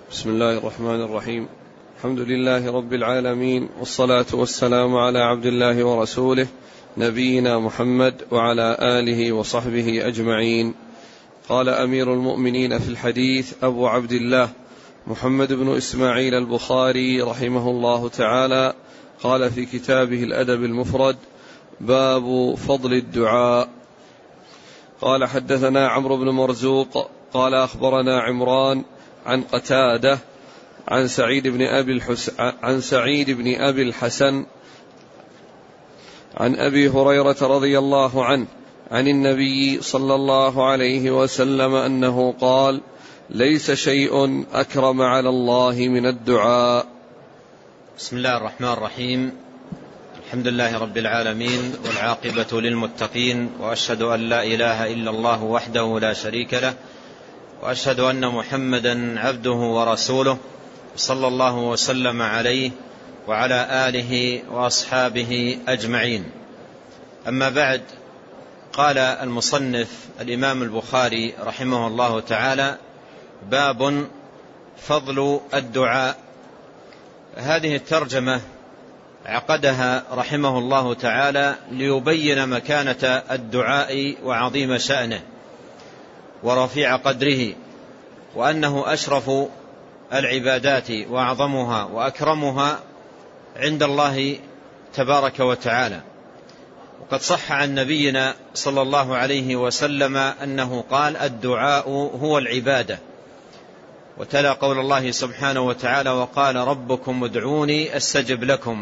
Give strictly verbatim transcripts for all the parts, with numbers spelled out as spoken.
بسم الله الرحمن الرحيم. الحمد لله رب العالمين، والصلاة والسلام على عبد الله ورسوله نبينا محمد وعلى آله وصحبه أجمعين. قال أمير المؤمنين في الحديث أبو عبد الله محمد بن إسماعيل البخاري رحمه الله تعالى قال في كتابه الأدب المفرد: باب فضل الدعاء. قال حدثنا عمرو بن مرزوق قال أخبرنا عمران عن قتادة عن سعيد بن أبي الحس... عن سعيد بن أبي الحسن عن أبي هريرة رضي الله عنه عن النبي صلى الله عليه وسلم أنه قال: ليس شيء أكرم على الله من الدعاء. بسم الله الرحمن الرحيم. الحمد لله رب العالمين، والعاقبة للمتقين، وأشهد أن لا إله إلا الله وحده لا شريك له، وأشهد أن محمدا عبده ورسوله، صلى الله وسلم عليه وعلى آله وأصحابه أجمعين. أما بعد، قال المصنف الإمام البخاري رحمه الله تعالى: باب فضل الدعاء. هذه الترجمة عقدها رحمه الله تعالى ليبين مكانة الدعاء وعظيم شأنه ورفيع قدره، وأنه أشرف العبادات وأعظمها وأكرمها عند الله تبارك وتعالى. وقد صح عن نبينا صلى الله عليه وسلم أنه قال: الدعاء هو العبادة. وتلا قول الله سبحانه وتعالى: وقال ربكم ادعوني أستجب لكم.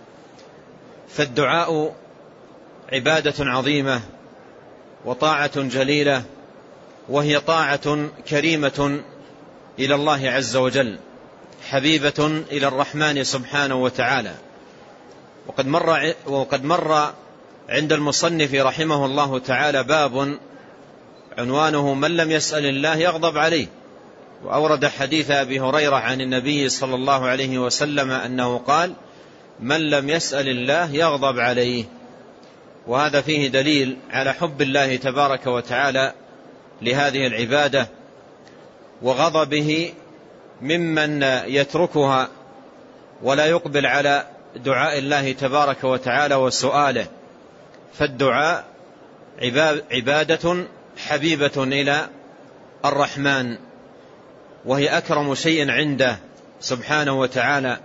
فالدعاء عبادة عظيمة وطاعة جليلة، وهي طاعة كريمة إلى الله عز وجل، حبيبة إلى الرحمن سبحانه وتعالى. وقد مر, وقد مر عند المصنف رحمه الله تعالى باب عنوانه: من لم يسأل الله يغضب عليه. وأورد حديث أبي هريرة عن النبي صلى الله عليه وسلم أنه قال: من لم يسأل الله يغضب عليه. وهذا فيه دليل على حب الله تبارك وتعالى لهذه العبادة، وغضبه ممن يتركها ولا يقبل على دعاء الله تبارك وتعالى وسؤاله. فالدعاء عبادة حبيبة إلى الرحمن، وهي أكرم شيء عنده سبحانه وتعالى.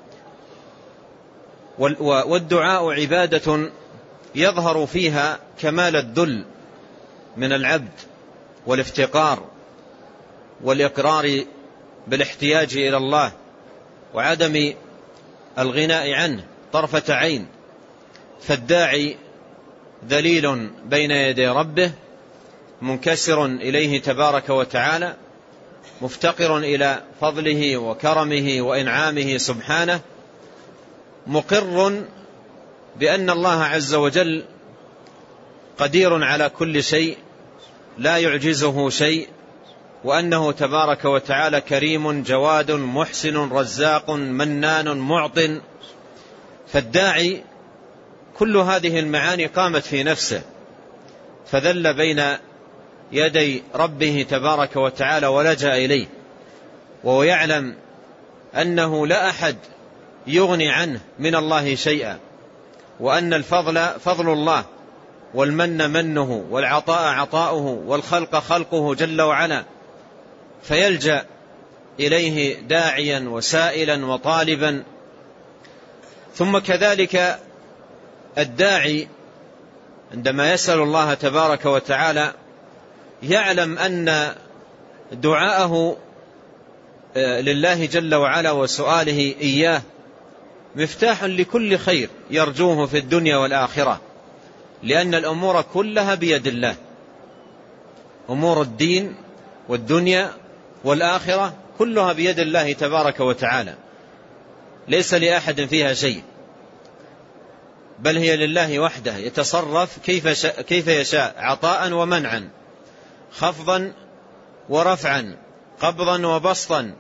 والدعاء عبادة يظهر فيها كمال الذل من العبد والافتقار والإقرار بالاحتياج إلى الله وعدم الغناء عنه طرفة عين. فالداعي ذليل بين يدي ربه، منكسر إليه تبارك وتعالى، مفتقر إلى فضله وكرمه وإنعامه سبحانه، مقر بأن الله عز وجل قدير على كل شيء، لا يعجزه شيء، وأنه تبارك وتعالى كريم جواد محسن رزاق منان معط. فالداعي كل هذه المعاني قامت في نفسه، فذل بين يدي ربه تبارك وتعالى ولجأ إليه، وهو يعلم أنه لا أحد يغني عنه من الله شيئا، وأن الفضل فضل الله، والمن منه، والعطاء عطاؤه، والخلق خلقه جل وعلا. فيلجأ إليه داعيا وسائلا وطالبا. ثم كذلك الداعي عندما يسأل الله تبارك وتعالى يعلم أن دعاءه لله جل وعلا وسؤاله إياه مفتاح لكل خير يرجوه في الدنيا والآخرة، لأن الأمور كلها بيد الله. أمور الدين والدنيا والآخرة كلها بيد الله تبارك وتعالى، ليس لأحد فيها شيء، بل هي لله وحده، يتصرف كيف, شاء كيف يشاء، عطاء ومنعا، خفضا ورفعا، قبضا وبسطا،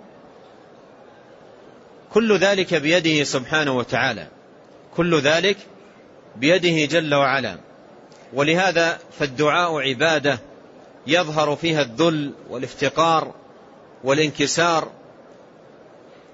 كل ذلك بيده سبحانه وتعالى، كل ذلك بيده جل وعلا. ولهذا فالدعاء عبادة يظهر فيها الذل والافتقار والانكسار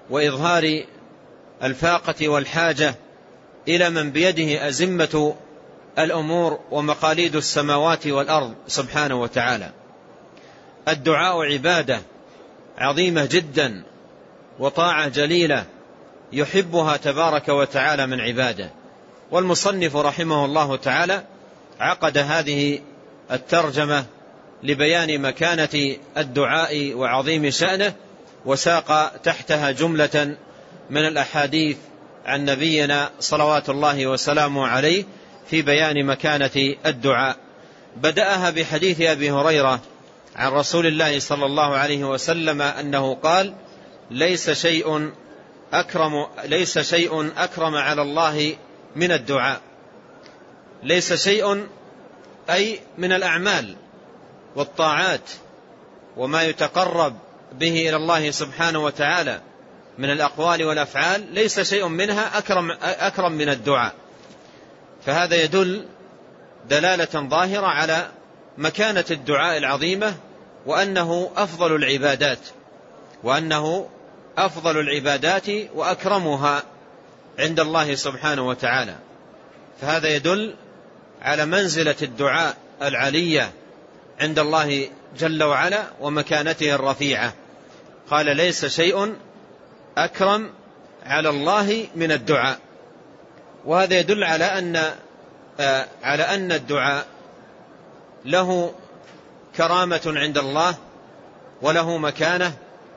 وإظهار الفاقة والحاجة إلى من بيده أزمة الأمور ومقاليد السماوات والأرض سبحانه وتعالى. الدعاء عبادة عظيمة جدا وطاعة جليلة يحبها تبارك وتعالى من عباده. والمصنف رحمه الله تعالى عقد هذه الترجمة لبيان مكانة الدعاء وعظيم شأنه، وساق تحتها جملة من الأحاديث عن نبينا صلوات الله وسلامه عليه في بيان مكانة الدعاء. بدأها بحديث أبي هريرة عن رسول الله صلى الله عليه وسلم أنه قال: ليس شيء أكرم ليس شيء أكرم على الله من الدعاء. ليس شيء أي من الأعمال والطاعات وما يتقرب به إلى الله سبحانه وتعالى من الأقوال والأفعال، ليس شيء منها أكرم, أكرم من الدعاء. فهذا يدل دلالة ظاهرة على مكانة الدعاء العظيمة، وأنه أفضل العبادات وأنه أفضل العبادات وأكرمها عند الله سبحانه وتعالى. فهذا يدل على منزلة الدعاء العلية عند الله جل وعلا ومكانته الرفيعة. قال: ليس شيء أكرم على الله من الدعاء. وهذا يدل على أن على أن الدعاء له كرامة عند الله وله مكانة.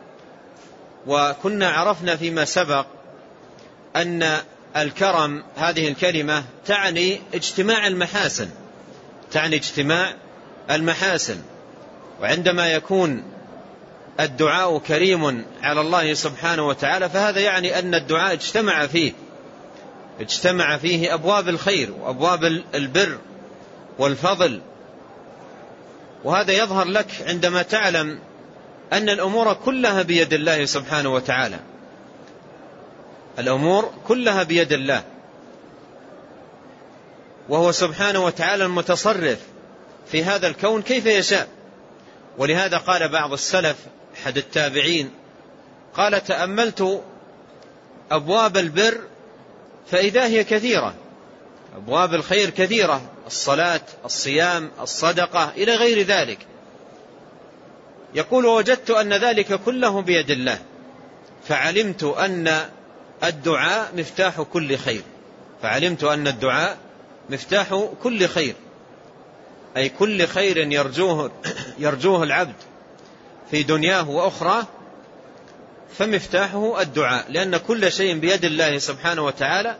وكنا عرفنا فيما سبق أن الكرم هذه الكلمة تعني اجتماع المحاسن تعني اجتماع المحاسن وعندما يكون الدعاء كريم على الله سبحانه وتعالى فهذا يعني أن الدعاء اجتمع فيه اجتمع فيه أبواب الخير وأبواب البر والفضل. وهذا يظهر لك عندما تعلم أن الأمور كلها بيد الله سبحانه وتعالى. الأمور كلها بيد الله، وهو سبحانه وتعالى المتصرف في هذا الكون كيف يشاء. ولهذا قال بعض السلف أحد التابعين قال: تأملت أبواب البر فإذا هي كثيرة، أبواب الخير كثيرة، الصلاة، الصيام، الصدقة، إلى غير ذلك. يقول: وجدت أن ذلك كله بيد الله، فعلمت أن الدعاء مفتاح كل خير فعلمت أن الدعاء مفتاح كل خير أي كل خير يرجوه, يرجوه العبد في دنياه وأخرى، فمفتاحه الدعاء، لأن كل شيء بيد الله سبحانه وتعالى.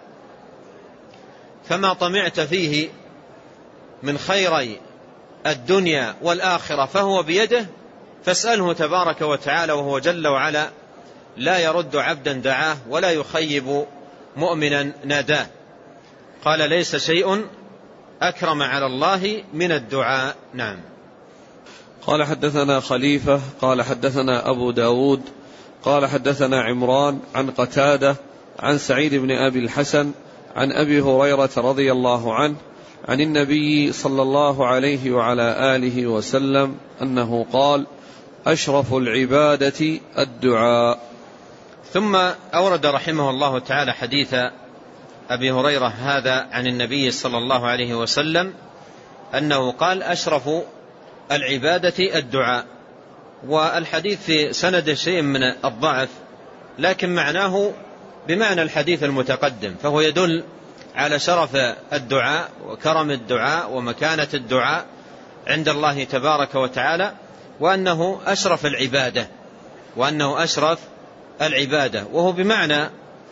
فما طمعت فيه من خيري الدنيا والآخرة فهو بيده، فاسأله تبارك وتعالى، وهو جل وعلا لا يرد عبدا دعاه ولا يخيب مؤمنا ناداه. قال: ليس شيء أكرم على الله من الدعاء. نعم. قال: حدثنا خليفة قال حدثنا أبو داود قال حدثنا عمران عن قتادة عن سعيد بن أبي الحسن عن أبي هريرة رضي الله عنه عن النبي صلى الله عليه وعلى آله وسلم أنه قال: أشرف العبادة الدعاء. ثم أورد رحمه الله تعالى حديث أبي هريرة هذا عن النبي صلى الله عليه وسلم أنه قال: أشرف العبادة الدعاء. والحديث في سند شيء من الضعف، لكن معناه بمعنى الحديث المتقدم، فهو يدل على شرف الدعاء وكرم الدعاء ومكانة الدعاء عند الله تبارك وتعالى، وأنه أشرف العبادة وأنه أشرف العبادة وهو بمعنى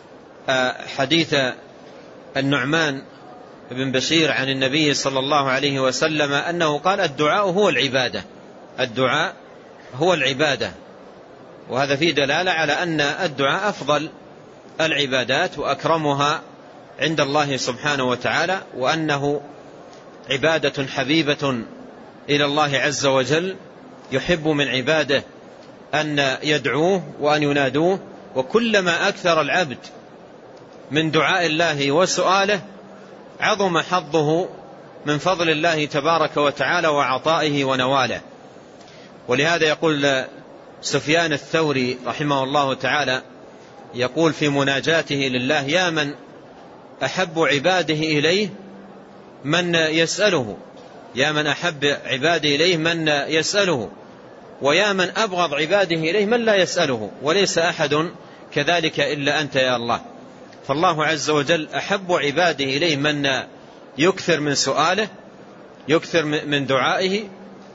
حديث النعمان بن بشير عن النبي صلى الله عليه وسلم أنه قال: الدعاء هو العبادة الدعاء هو العبادة. وهذا فيه دلالة على أن الدعاء أفضل العبادات وأكرمها عند الله سبحانه وتعالى، وأنه عبادة حبيبة إلى الله عز وجل، يحب من عباده أن يدعوه وأن ينادوه. وكلما أكثر العبد من دعاء الله وسؤاله عظم حظه من فضل الله تبارك وتعالى وعطائه ونواله. ولهذا يقول سفيان الثوري رحمه الله تعالى: يقول في مناجاته لله: يا من أحب عباده إليه من يسأله، يا من أحب عباده إليه من يسأله، ويا من أبغض عباده إليه من لا يسأله، وليس أحد كذلك إلا أنت يا الله. فالله عز وجل أحب عباده إليه من يكثر من سؤاله، يكثر من دعائه،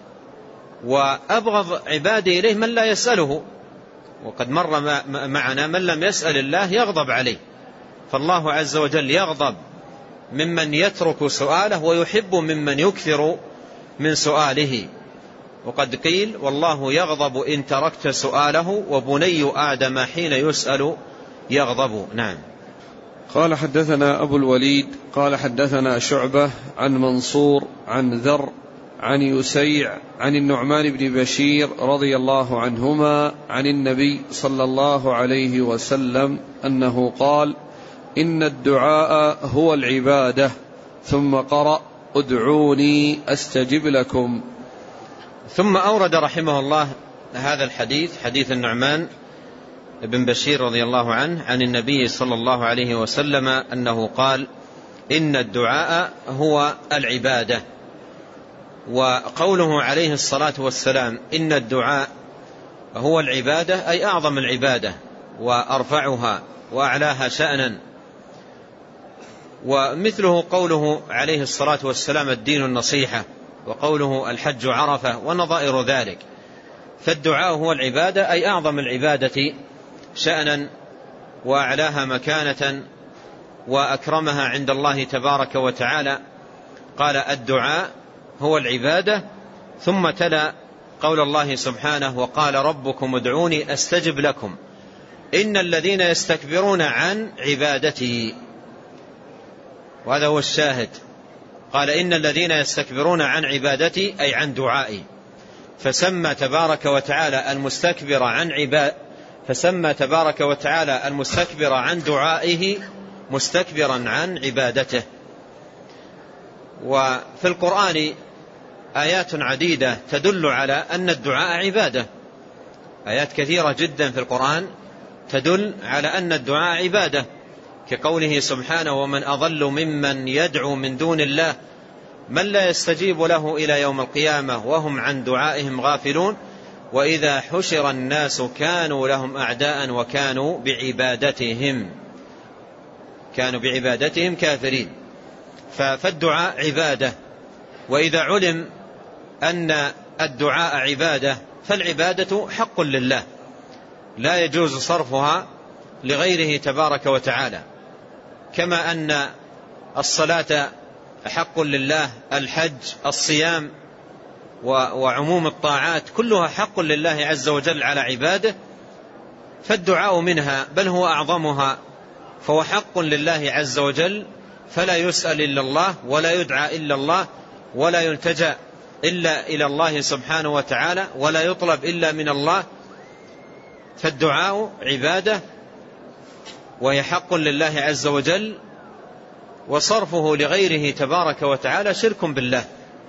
وأبغض عباده إليه من لا يسأله. وقد مر معنا من لم يسأل الله يغضب عليه، فالله عز وجل يغضب ممن يترك سؤاله ويحب ممن يكثر من سؤاله. وقد قيل: والله يغضب إن تركت سؤاله، وبني آدم حين يسأل يغضب. نعم. قال: حدثنا أبو الوليد قال حدثنا شعبة عن منصور عن ذر عن يسيع عن النعمان بن بشير رضي الله عنهما عن النبي صلى الله عليه وسلم أنه قال: إن الدعاء هو العبادة. ثم قرأ: ادعوني أستجب لكم. ثم أورد رحمه الله هذا الحديث، حديث النعمان بن بشير رضي الله عنه عن النبي صلى الله عليه وسلم أنه قال: إن الدعاء هو العبادة. وقوله عليه الصلاة والسلام إن الدعاء هو العبادة أي أعظم العبادة وأرفعها وأعلاها شأنا. ومثله قوله عليه الصلاة والسلام الدين النصيحة، وقوله الحج عرفة، ونظائر ذلك. فالدعاء هو العبادة أي أعظم العبادة شأنا وأعلاها مكانة وأكرمها عند الله تبارك وتعالى. قال: الدعاء هو العبادة. ثم تلا قول الله سبحانه: وقال ربكم ادعوني أستجب لكم إن الذين يستكبرون عن عبادتي. وهذا هو الشاهد. قال: إن الذين يستكبرون عن عبادتي أي عن دعائي. فسمى تبارك وتعالى المستكبر عن عباد فسمى تبارك وتعالى المستكبر عن دعائه مستكبرا عن عبادته. وفي القرآن آيات عديدة تدل على أن الدعاء عبادة، آيات كثيرة جدا في القرآن تدل على أن الدعاء عبادة، كقوله سبحانه: ومن أضل ممن يدعو من دون الله من لا يستجيب له إلى يوم القيامة وهم عن دعائهم غافلون وإذا حشر الناس كانوا لهم أعداء وكانوا بعبادتهم كانوا بعبادتهم كافرين. فالدعاء عبادة. وإذا علم أن الدعاء عبادة فالعبادة حق لله لا يجوز صرفها لغيره تبارك وتعالى، كما أن الصلاة حق لله، الحج، الصيام وعموم الطاعات كلها حق لله عز وجل على عباده. فالدعاء منها بل هو أعظمها، فهو حق لله عز وجل، فلا يسأل إلا الله ولا يدعى إلا الله ولا يلتجأ إلا إلى الله سبحانه وتعالى ولا يطلب إلا من الله. فالدعاء عبادة وهي حق لله عز وجل، وصرفه لغيره تبارك وتعالى شرك بالله.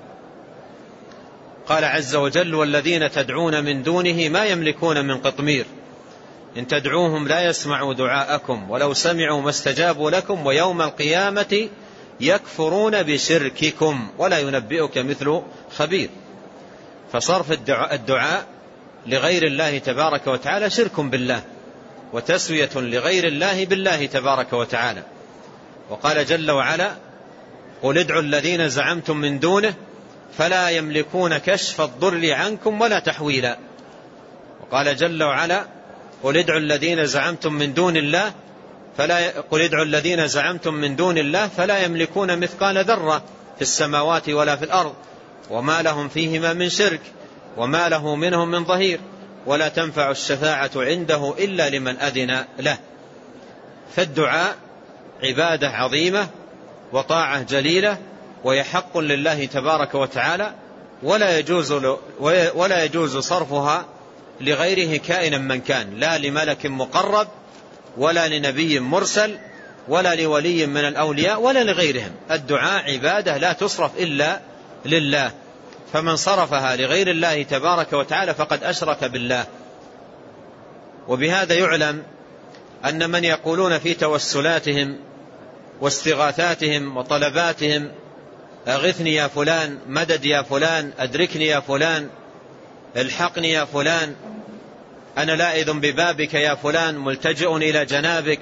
قال عز وجل: والذين تدعون من دونه ما يملكون من قطمير إن تدعوهم لا يسمعوا دعاءكم ولو سمعوا ما استجابوا لكم ويوم القيامة يكفرون بشرككم ولا ينبئك مثل خبير. فصرف الدعاء, الدعاء لغير الله تبارك وتعالى شرك بالله وتسوية لغير الله بالله تبارك وتعالى. وقال جل وعلا: قل ادعوا الذين زعمتم من دونه فلا يملكون كشف الضر عنكم ولا تحويلا. وقال جل وعلا: قل ادعوا الذين زعمتم من دون الله فلا قل ادعوا الذين زعمتم من دون الله فلا يملكون مثقال ذرة في السماوات ولا في الأرض وما لهم فيهما من شرك وما له منهم من ظهير ولا تنفع الشفاعة عنده إلا لمن أذن له. فالدعاء عبادة عظيمة وطاعة جليلة وهي حق لله تبارك وتعالى، ولا يجوز ولا يجوز صرفها لغيره كائنا من كان، لا لملك مقرب ولا لنبي مرسل ولا لولي من الأولياء ولا لغيرهم. الدعاء عبادة لا تصرف إلا لله، فمن صرفها لغير الله تبارك وتعالى فقد أشرك بالله. وبهذا يعلم أن من يقولون في توسلاتهم واستغاثاتهم وطلباتهم أغثني يا فلان، مدد يا فلان، أدركني يا فلان، الحقني يا فلان، أنا لائذ ببابك يا فلان، ملتجئ إلى جنابك،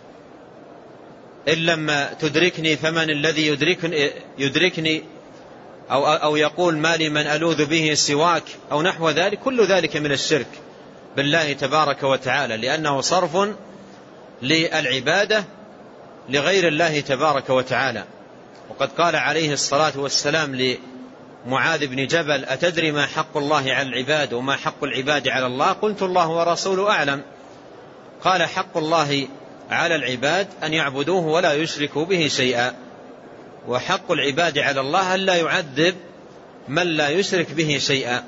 إن لم تدركني فمن الذي يدركني, يدركني أو, أو يقول ما لي من ألوذ به سواك أو نحو ذلك. كل ذلك من الشرك بالله تبارك وتعالى، لأنه صرف للعبادة لغير الله تبارك وتعالى. وقد قال عليه الصلاة والسلام لمعاذ بن جبل: أتدري ما حق الله على العباد وما حق العباد على الله؟ قلت: الله ورسوله أعلم. قال: حق الله على العباد أن يعبدوه ولا يشركوا به شيئا، وحق العباد على الله أن لا يعذب من لا يشرك به شيئا.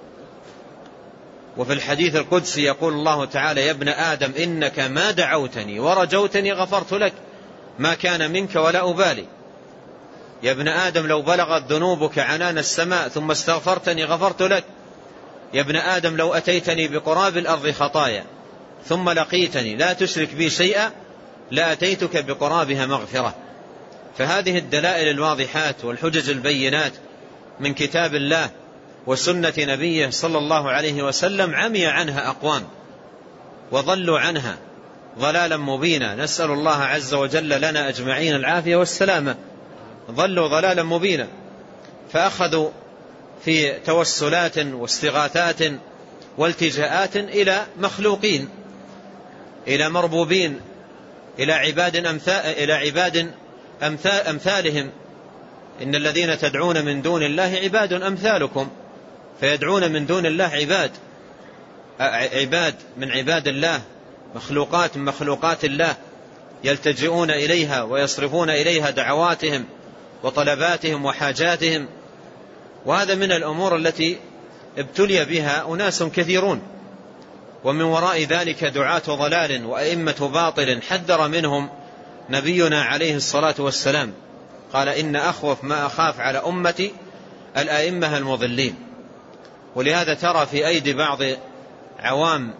وفي الحديث القدسي يقول الله تعالى: يا ابن آدم إنك ما دعوتني ورجوتني غفرت لك ما كان منك ولا أبالي. يا ابن آدم لو بلغت ذنوبك عنان السماء ثم استغفرتني غفرت لك. يا ابن آدم لو أتيتني بقراب الأرض خطايا ثم لقيتني لا تشرك بي شيئا لأتيتك بقرابها مغفرة. فهذه الدلائل الواضحات والحجج البينات من كتاب الله وسنة نبيه صلى الله عليه وسلم عمي عنها أقوام وضلوا عنها ضلالا مبينا. نسأل الله عز وجل لنا أجمعين العافية والسلامة. ضلوا ضلالا مبينا، فأخذوا في توسلات واستغاثات والتجاءات إلى مخلوقين، إلى مربوبين، إلى عباد أمثال إلى عباد أمثال أمثالهم. إن الذين تدعون من دون الله عباد أمثالكم، فيدعون من دون الله عباد عباد من عباد الله، مخلوقات من مخلوقات الله، يلتجئون إليها ويصرفون إليها دعواتهم وطلباتهم وحاجاتهم. وهذا من الأمور التي ابتلي بها أناس كثيرون، ومن وراء ذلك دعاة ضلال وأئمة باطل حذر منهم نبينا عليه الصلاة والسلام. قال: إن أخوف ما أخاف على أمتي الأئمة المضلين. ولهذا ترى في أيدي بعض عوام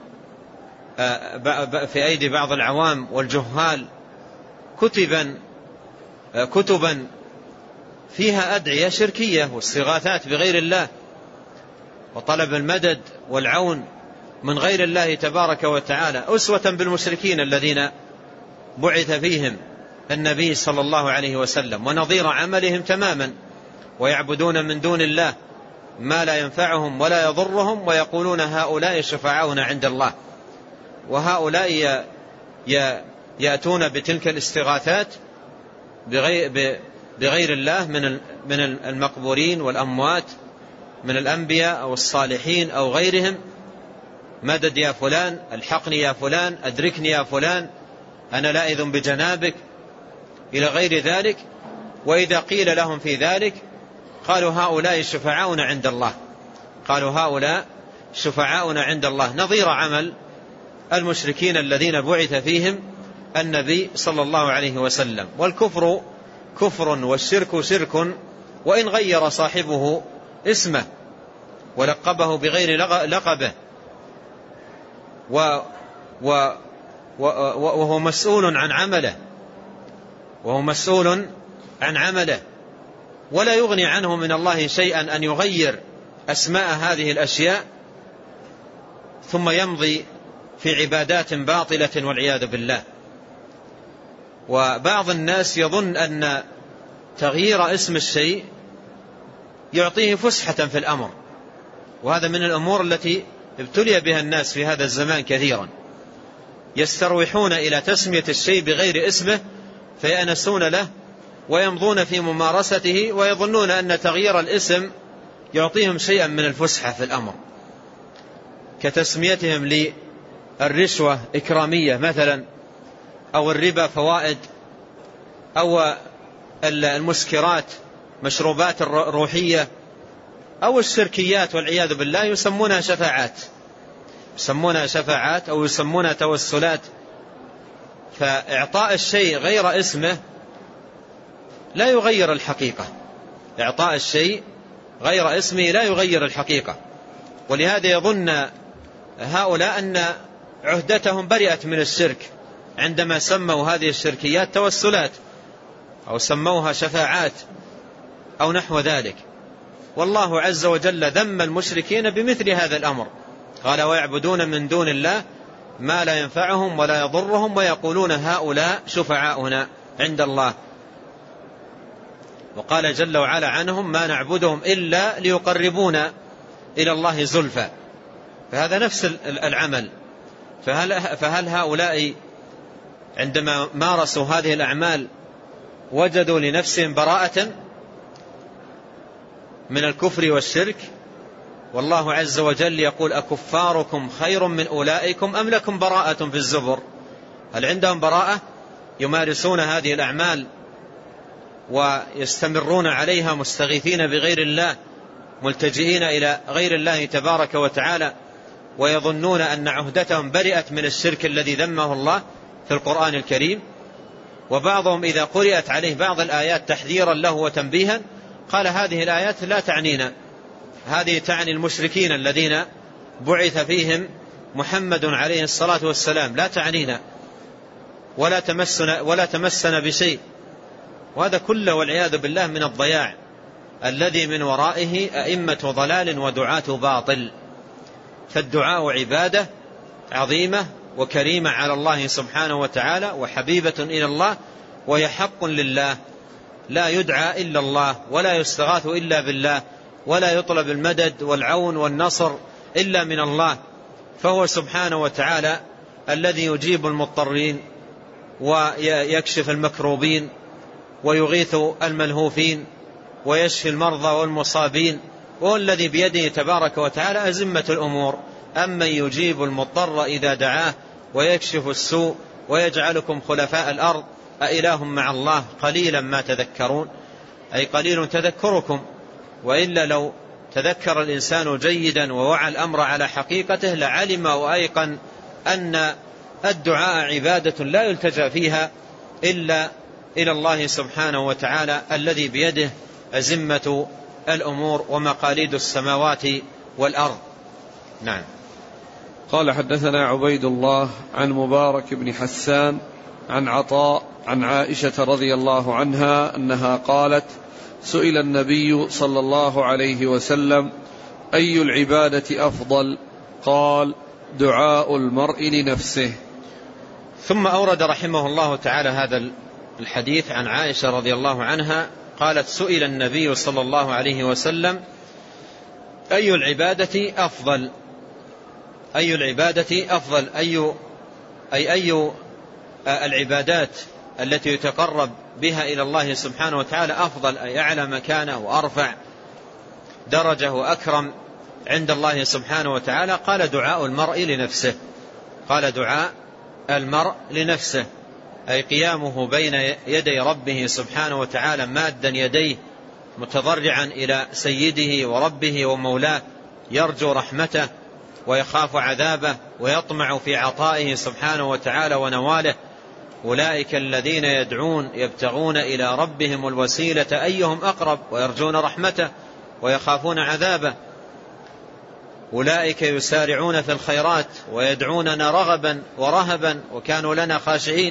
في أيدي بعض العوام والجهال كتبا كتبا فيها أدعية شركية واستغاثات بغير الله وطلب المدد والعون من غير الله تبارك وتعالى، أسوة بالمشركين الذين بعث فيهم النبي صلى الله عليه وسلم، ونظير عملهم تماما. ويعبدون من دون الله ما لا ينفعهم ولا يضرهم، ويقولون هؤلاء شفعاؤنا عند الله. وهؤلاء يأتون بتلك الاستغاثات بغير الله من المقبورين والأموات، من الأنبياء أو الصالحين أو غيرهم. مدد يا فلان، الحقني يا فلان، أدركني يا فلان، أنا لائذ بجنابك، إلى غير ذلك. وإذا قيل لهم في ذلك قالوا هؤلاء شفعاؤنا عند الله، قالوا هؤلاء شفعاؤنا عند الله، نظير عمل المشركين الذين بعث فيهم النبي صلى الله عليه وسلم. والكفر كفر والشرك شرك، وإن غير صاحبه اسمه ولقبه بغير لقبه، و و وهو مسؤول عن عمله وهو مسؤول عن عمله ولا يغني عنه من الله شيئا أن يغير أسماء هذه الأشياء ثم يمضي في عبادات باطلة والعياذ بالله. وبعض الناس يظن أن تغيير اسم الشيء يعطيه فسحة في الأمر، وهذا من الأمور التي ابتلي بها الناس في هذا الزمان كثيرا. يستروحون إلى تسمية الشيء بغير اسمه فيأنسون له ويمضون في ممارسته، ويظنون أن تغيير الاسم يعطيهم شيئا من الفسحة في الأمر، كتسميتهم للرشوة إكرامية مثلا، أو الربا فوائد، أو المسكرات مشروبات روحية، أو الشركيات والعياذ بالله يسمونها شفاعات يسمونها شفاعات أو يسمونها توسلات. فإعطاء الشيء غير اسمه لا يغير الحقيقة، إعطاء الشيء غير اسمه لا يغير الحقيقة. ولهذا يظن هؤلاء أن عهدتهم برئت من الشرك عندما سموا هذه الشركيات توسلات أو سموها شفاعات أو نحو ذلك. والله عز وجل ذم المشركين بمثل هذا الأمر، قال ويعبدون من دون الله ما لا ينفعهم ولا يضرهم ويقولون هؤلاء شفعاؤنا عند الله. وقال جل وعلا عنهم ما نعبدهم إلا ليقربونا إلى الله زلفى، فهذا نفس العمل. فهل, فهل هؤلاء عندما مارسوا هذه الأعمال وجدوا لنفسهم براءة من الكفر والشرك؟ والله عز وجل يقول أكفاركم خير من أولئكم أم لكم براءة في الزبر؟ هل عندهم براءة يمارسون هذه الأعمال ويستمرون عليها مستغيثين بغير الله ملتجئين إلى غير الله تبارك وتعالى ويظنون أن عهدتهم برئت من الشرك الذي ذمه الله في القرآن الكريم؟ وبعضهم إذا قرأت عليه بعض الآيات تحذيرا له وتنبيها قال هذه الآيات لا تعنينا، هذه تعني المشركين الذين بعث فيهم محمد عليه الصلاة والسلام، لا تعنينا ولا تمسنا, ولا تمسنا بشيء. وهذا كله والعياذ بالله من الضياع الذي من ورائه أئمة ضلال ودعاة باطل. فالدعاء عبادة عظيمة وكريمة على الله سبحانه وتعالى وحبيبة إلى الله، وهي حق لله، لا يدعى إلا الله ولا يستغاث إلا بالله ولا يطلب المدد والعون والنصر إلا من الله. فهو سبحانه وتعالى الذي يجيب المضطرين ويكشف المكروبين ويغيث الملهوفين ويشفي المرضى والمصابين، وهو الذي بيده تبارك وتعالى أزمة الأمور. أمن يجيب المضطر إذا دعاه ويكشف السوء ويجعلكم خلفاء الأرض أإله مع الله قليلا ما تذكرون، أي قليل تذكركم. وإلا لو تذكر الإنسان جيدا ووعى الأمر على حقيقته لعلم وأيقن أن الدعاء عبادة لا يلتجأ فيها إلا إلى الله سبحانه وتعالى الذي بيده أزمة الأمور ومقاليد السماوات والأرض. نعم. قال حدثنا عبيد الله عن مبارك بن حسان عن عطاء عن عائشة رضي الله عنها أنها قالت سئل النبي صلى الله عليه وسلم أي العبادة أفضل؟ قال دعاء المرء لنفسه. ثم أورد رحمه الله تعالى هذا الحديث عن عائشة رضي الله عنها قالت سئل النبي صلى الله عليه وسلم أي العبادة أفضل؟ أي العبادة أفضل أي أي أي العبادات التي يتقرب بها إلى الله سبحانه وتعالى أفضل، أي أعلى مكانه وأرفع درجة وأكرم عند الله سبحانه وتعالى؟ قال دعاء المرء لنفسه. قال دعاء المرء لنفسه، أي قيامه بين يدي ربه سبحانه وتعالى مادا يديه متضرعا إلى سيده وربه ومولاه، يرجو رحمته ويخاف عذابه ويطمع في عطائه سبحانه وتعالى ونواله. أولئك الذين يدعون يبتغون إلى ربهم الوسيلة أيهم أقرب ويرجون رحمته ويخافون عذابه. أولئك يسارعون في الخيرات ويدعوننا رغبا ورهبا وكانوا لنا خاشعين.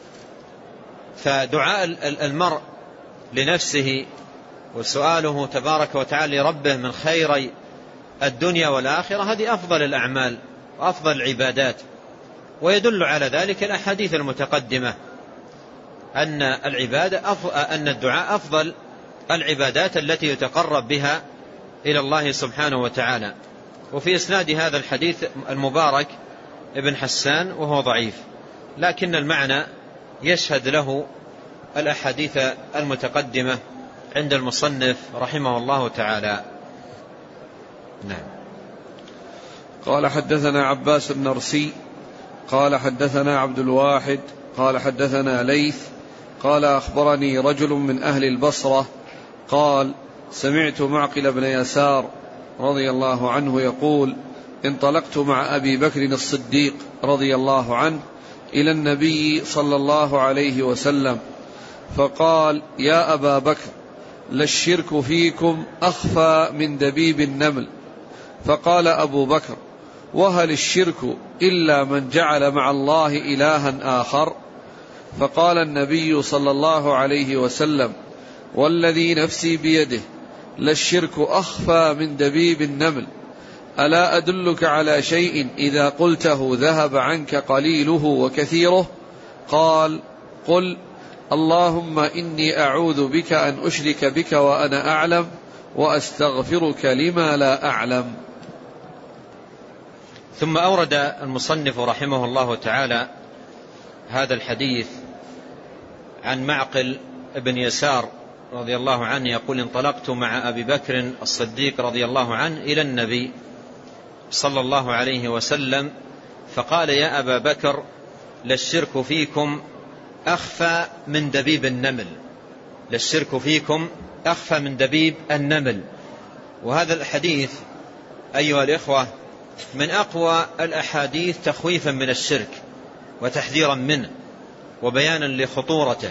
فدعاء المرء لنفسه وسؤاله تبارك وتعالى لربه من خيري الدنيا والآخرة هذه أفضل الأعمال وأفضل العبادات. ويدل على ذلك الأحاديث المتقدمة أن العبادة أن الدعاء أفضل العبادات التي يتقرب بها إلى الله سبحانه وتعالى. وفي إسناد هذا الحديث المبارك ابن حسان وهو ضعيف، لكن المعنى يشهد له الأحاديث المتقدمة عند المصنف رحمه الله تعالى. نعم. قال حدثنا عباس النرسي قال حدثنا عبد الواحد قال حدثنا ليث قال أخبرني رجل من أهل البصرة قال سمعت معقل بن يسار رضي الله عنه يقول انطلقت مع أبي بكر الصديق رضي الله عنه إلى النبي صلى الله عليه وسلم فقال يا أبا بكر للشرك فيكم أخفى من دبيب النمل. فقال أبو بكر وهل الشرك إلا من جعل مع الله إلها آخر؟ فقال النبي صلى الله عليه وسلم: والذي نفسي بيده للشرك أخفى من دبيب النمل، ألا أدلك على شيء إذا قلته ذهب عنك قليله وكثيره؟ قال: قل: اللهم إني أعوذ بك أن أشرك بك وأنا أعلم، وأستغفرك لما لا أعلم. ثم أورد المصنف رحمه الله تعالى هذا الحديث عن معقل بن يسار رضي الله عنه يقول: انطلقت مع أبي بكر الصديق رضي الله عنه إلى النبي صلى الله عليه وسلم فقال: يا أبا بكر، للشرك فيكم أخفى من دبيب النمل. للشرك فيكم أخفى من دبيب النمل. وهذا الحديث أيها الإخوة من أقوى الأحاديث تخويفا من الشرك وتحذيرا منه وبيانا لخطورته،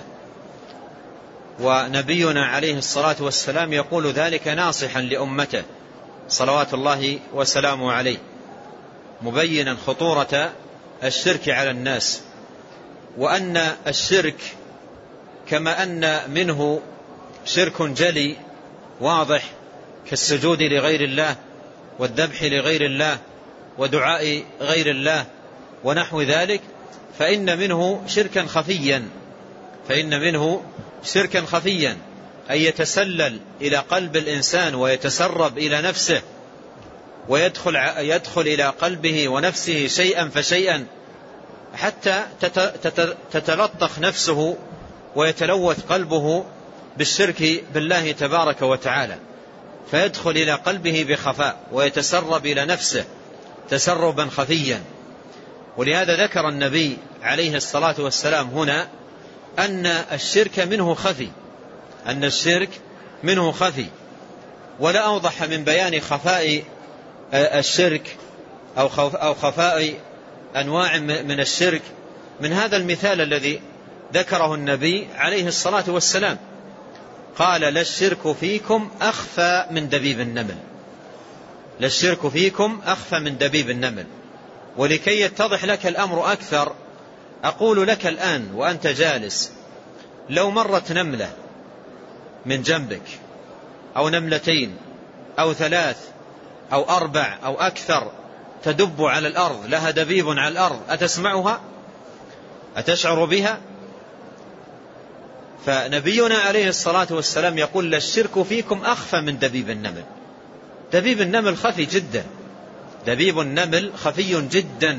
ونبينا عليه الصلاة والسلام يقول ذلك ناصحا لأمته صلوات الله وسلامه عليه، مبينا خطورة الشرك على الناس، وأن الشرك كما أن منه شرك جلي واضح كالسجود لغير الله والذبح لغير الله ودعاء غير الله ونحو ذلك، فإن منه شركا خفيا فإن منه شركا خفيا أي يتسلل إلى قلب الإنسان ويتسرب إلى نفسه ويدخل يدخل إلى قلبه ونفسه شيئا فشيئا حتى تتلطخ نفسه ويتلوث قلبه بالشرك بالله تبارك وتعالى، فيدخل إلى قلبه بخفاء ويتسرب إلى نفسه تسربا خفيا. ولهذا ذكر النبي عليه الصلاة والسلام هنا أن الشرك منه خفي أن الشرك منه خفي ولا أوضح من بيان خفاء الشرك أو خفاء أنواع من الشرك من هذا المثال الذي ذكره النبي عليه الصلاة والسلام. قال: لا الشرك فيكم أخفى من دبيب النمل. لا الشرك فيكم أخفى من دبيب النمل. ولكي يتضح لك الأمر أكثر أقول لك الآن وأنت جالس: لو مرت نملة من جنبك أو نملتين أو ثلاث أو أربع أو أكثر تدب على الأرض لها دبيب على الأرض، أتسمعها؟ أتشعر بها؟ فنبينا عليه الصلاة والسلام يقول: لا الشرك فيكم أخفى من دبيب النمل. دبيب النمل خفي جدا، دبيب النمل خفي جدا،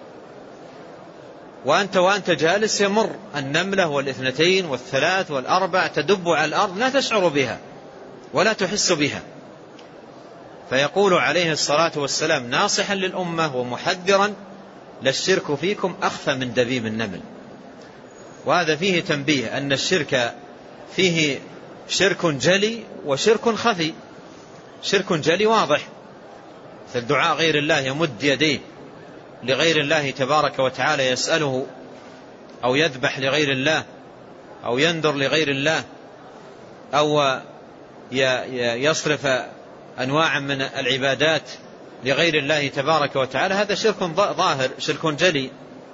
وأنت وأنت جالس يمر النملة والاثنتين والثلاث والأربع تدب على الأرض لا تشعر بها ولا تحس بها. فيقول عليه الصلاة والسلام ناصحا للأمة ومحذرا: لا الشرك فيكم أخفى من دبيب النمل. وهذا فيه تنبيه أن الشرك فيه شرك جلي وشرك خفي. شرك جلي واضح مثل دعاء غير الله، يمد يديه لغير الله تبارك وتعالى يسأله، أو يذبح لغير الله، أو ينذر لغير الله، أو يصرف أنواع من العبادات لغير الله تبارك وتعالى. هذا شرك ظاهر، شرك جلي.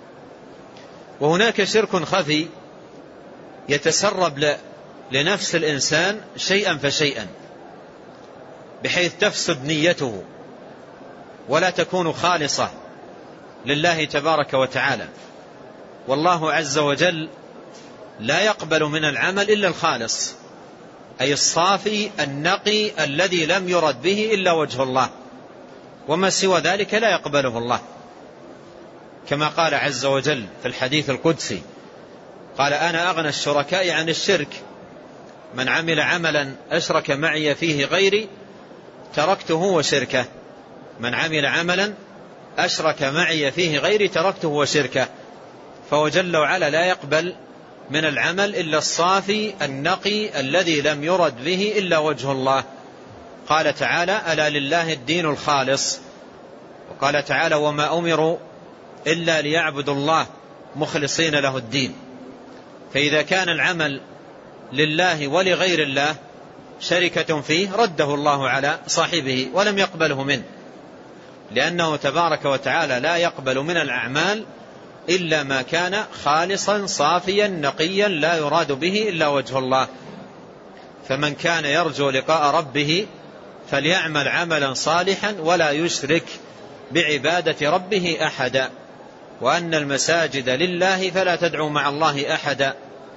وهناك شرك خفي يتسرب لنفس الإنسان شيئا فشيئا بحيث تفسد نيته ولا تكون خالصة لله تبارك وتعالى. والله عز وجل لا يقبل من العمل إلا الخالص، أي الصافي النقي الذي لم يرد به إلا وجه الله، وما سوى ذلك لا يقبله الله، كما قال عز وجل في الحديث القدسي: قال: أنا أغنى الشركاء عن الشرك، من عمل عملا أشرك معي فيه غيري تركته وشركه. من عمل عملا أشرك معي فيه غيري تركته وشركه. فهو جل وعلا لا يقبل من العمل إلا الصافي النقي الذي لم يرد به إلا وجه الله. قال تعالى: ألا لله الدين الخالص. وقال تعالى: وما أمروا إلا ليعبدوا الله مخلصين له الدين. فإذا كان العمل لله ولغير الله شركة فيه رده الله على صاحبه ولم يقبله منه. لأنه تبارك وتعالى لا يقبل من الأعمال إلا ما كان خالصا صافيا نقيا لا يراد به إلا وجه الله. فمن كان يرجو لقاء ربه فليعمل عملا صالحا ولا يشرك بعبادة ربه أحدا، وأن المساجد لله فلا تدعوا مع الله أحدا.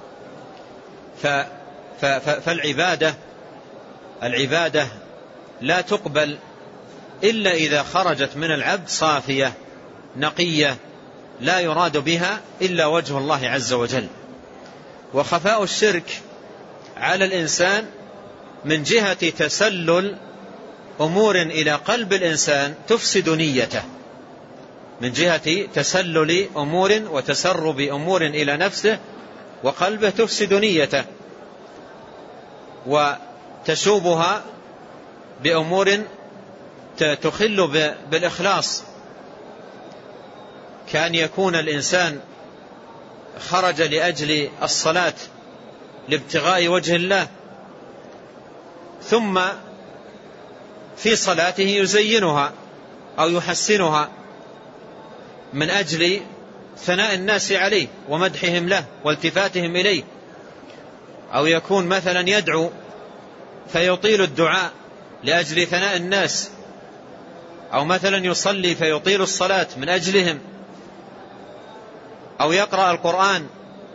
فالعبادة العبادة لا تقبل إلا إذا خرجت من العبد صافية نقية لا يراد بها إلا وجه الله عز وجل. وخفاء الشرك على الإنسان من جهة تسلل أمور إلى قلب الإنسان تفسد نيته، من جهة تسلل أمور وتسرب أمور إلى نفسه وقلبه تفسد نيته وتشوبها بأمور تخل بالإخلاص. كان يكون الإنسان خرج لأجل الصلاة لابتغاء وجه الله، ثم في صلاته يزينها أو يحسنها من أجل ثناء الناس عليه ومدحهم له والتفاتهم إليه، أو يكون مثلا يدعو فيطيل الدعاء لأجل ثناء الناس، أو مثلا يصلي فيطيل الصلاة من أجلهم، أو يقرأ القرآن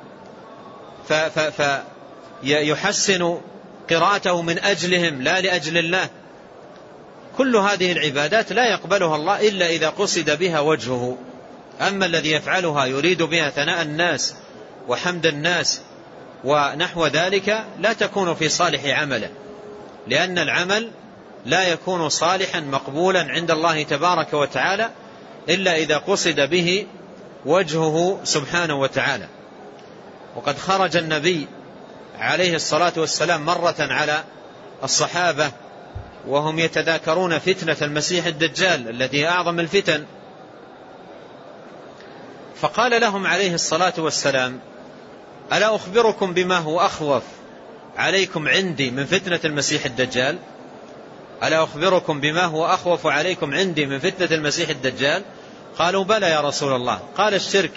فيحسن قراءته من أجلهم لا لأجل الله. كل هذه العبادات لا يقبلها الله إلا إذا قصد بها وجهه. أما الذي يفعلها يريد بها ثناء الناس وحمد الناس ونحو ذلك لا تكون في صالح عمله، لأن العمل لا يكون صالحا مقبولا عند الله تبارك وتعالى إلا إذا قصد به وجهه سبحانه وتعالى. وقد خرج النبي عليه الصلاة والسلام مرة على الصحابة وهم يتذاكرون فتنة المسيح الدجال الذي أعظم الفتن، فقال لهم عليه الصلاة والسلام: ألا أخبركم بما هو أخوف عليكم عندي من فتنة المسيح الدجال؟ ألا أخبركم بما هو أخوف عليكم عندي من فتنة المسيح الدجال؟ قالوا: بلى يا رسول الله. قال: الشرك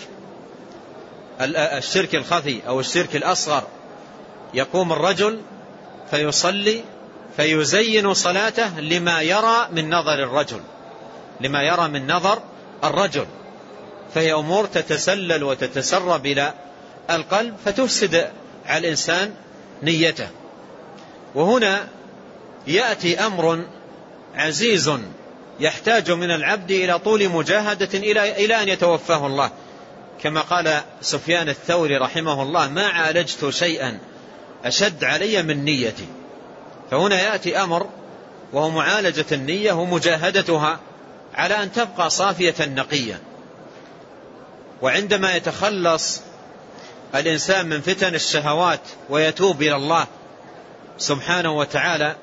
الشرك الخفي أو الشرك الأصغر. يقوم الرجل فيصلي فيزين صلاته لما يرى من نظر الرجل لما يرى من نظر الرجل فهي أمور تتسلل وتتسرب إلى القلب فتفسد على الإنسان نيته. وهنا يأتي أمر عزيز يحتاج من العبد إلى طول مجاهدة إلى أن يتوفاه الله، كما قال سفيان الثوري رحمه الله: ما عالجت شيئا أشد علي من نيتي. فهنا يأتي أمر وهو معالجة النية ومجاهدتها على أن تبقى صافية نقية. وعندما يتخلص الإنسان من فتن الشهوات ويتوب إلى الله سبحانه وتعالى،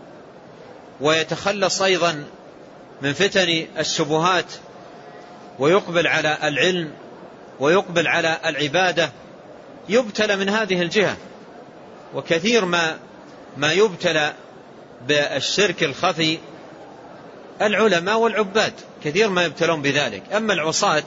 ويتخلص أيضا من فتن الشبهات ويقبل على العلم ويقبل على العبادة، يبتلى من هذه الجهة. وكثير ما ما يبتلى بالشرك الخفي العلماء والعباد، كثير ما يبتلون بذلك. أما العصاة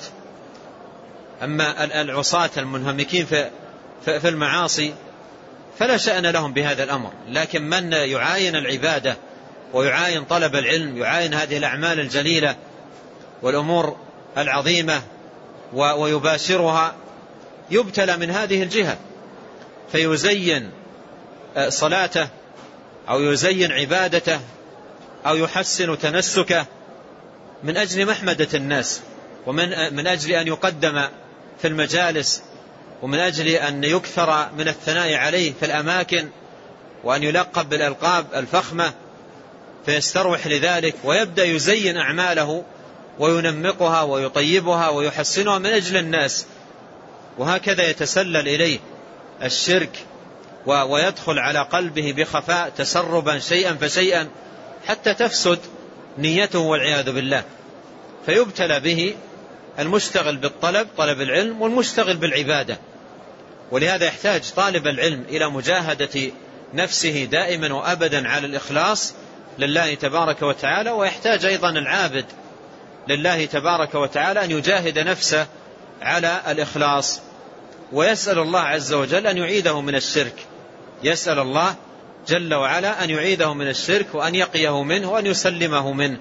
أما العصاة المنهمكين في في المعاصي فلا شأن لهم بهذا الأمر، لكن من يعاين العبادة ويعاين طلب العلم، يعاين هذه الأعمال الجليلة والأمور العظيمة ويباشرها، يبتلى من هذه الجهة، فيزين صلاته أو يزين عبادته أو يحسن تنسكه من أجل محمدة الناس، ومن من أجل أن يقدم في المجالس، ومن أجل أن يكثر من الثناء عليه في الأماكن، وأن يلقب بالألقاب الفخمة، فيستروح لذلك ويبدأ يزين أعماله وينمقها ويطيبها ويحسنها من أجل الناس. وهكذا يتسلل إليه الشرك ويدخل على قلبه بخفاء تسربا شيئا فشيئا حتى تفسد نيته والعياذ بالله، فيبتلى به المشتغل بالطلب طلب العلم والمشتغل بالعبادة. ولهذا يحتاج طالب العلم إلى مجاهدة نفسه دائما وأبدا على الإخلاص لله تبارك وتعالى، ويحتاج أيضا العابد لله تبارك وتعالى أن يجاهد نفسه على الإخلاص، ويسأل الله عز وجل أن يعيده من الشرك، يسأل الله جل وعلا أن يعيده من الشرك وأن يقيه منه وأن يسلمه منه.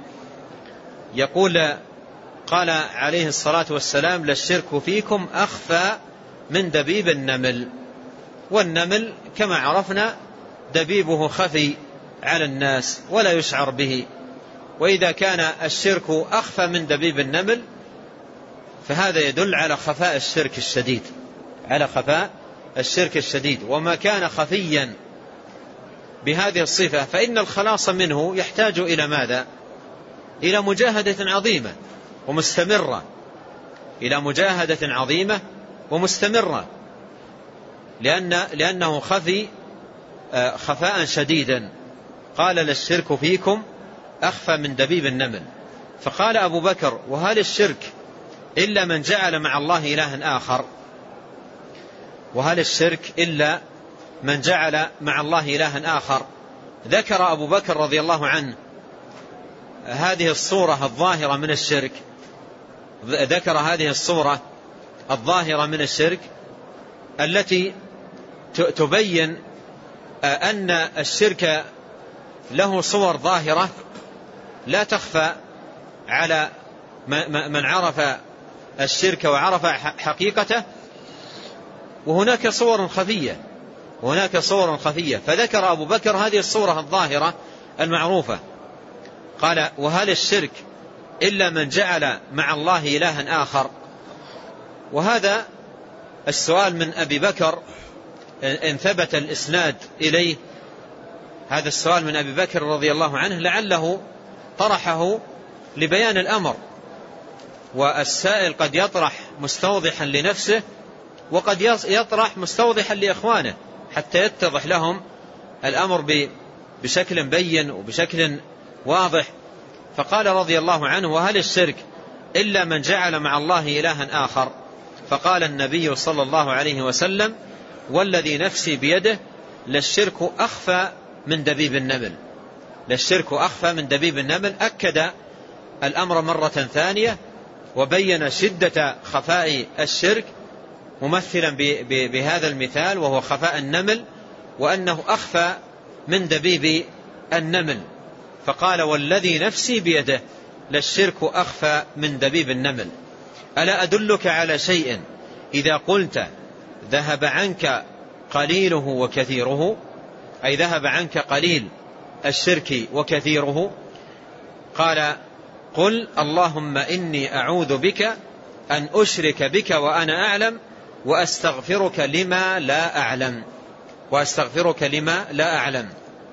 يقول قال عليه الصلاة والسلام: للشرك فيكم أخفى من دبيب النمل. والنمل كما عرفنا دبيبه خفي على الناس ولا يشعر به، وإذا كان الشرك أخفى من دبيب النمل فهذا يدل على خفاء الشرك الشديد، على خفاء الشرك الشديد. وما كان خفيا بهذه الصفة فإن الخلاص منه يحتاج إلى ماذا؟ إلى مجاهدة عظيمة ومستمرة، إلى مجاهدة عظيمة ومستمرة، لأن لأنه خفي خفاء شديدا. قال: للشرك فيكم أخفى من دبيب النمل. فقال أبو بكر: وهل الشرك إلا من جعل مع الله إلها آخر؟ وهل الشرك إلا من جعل مع الله إلها آخر؟ ذكر أبو بكر رضي الله عنه هذه الصورة الظاهرة من الشرك، ذكر هذه الصورة الظاهرة من الشرك التي تبين أن الشرك له صور ظاهرة لا تخفى على من عرف الشرك وعرف حقيقته، وهناك صور خفية وهناك صور خفية. فذكر أبو بكر هذه الصورة الظاهرة المعروفة، قال: وهل الشرك إلا من جعل مع الله إلها آخر؟ وهذا السؤال من أبي بكر إن ثبت الإسناد إليه، هذا السؤال من أبي بكر رضي الله عنه لعله طرحه لبيان الأمر، والسائل قد يطرح مستوضحا لنفسه وقد يطرح مستوضحا لإخوانه حتى يتضح لهم الأمر بشكل بين وبشكل واضح. فقال رضي الله عنه: وهل الشرك إلا من جعل مع الله إلها آخر؟ فقال النبي صلى الله عليه وسلم: والذي نفسي بيده للشرك أخفى من دبيب النمل. للشرك أخفى من دبيب النمل. أكد الأمر مرة ثانية وبين شدة خفاء الشرك ممثلا بهذا المثال وهو خفاء النمل، وأنه أخفى من دبيب النمل. فقال: والذي نفسي بيده للشرك أخفى من دبيب النمل. ألا أدلك على شيء إذا قلت ذهب عنك قليله وكثيره، أي ذهب عنك قليل الشرك وكثيره؟ قال: قل اللهم إني أعوذ بك أن أشرك بك وأنا أعلم وأستغفرك لما لا أعلم وأستغفرك لما لا أعلم.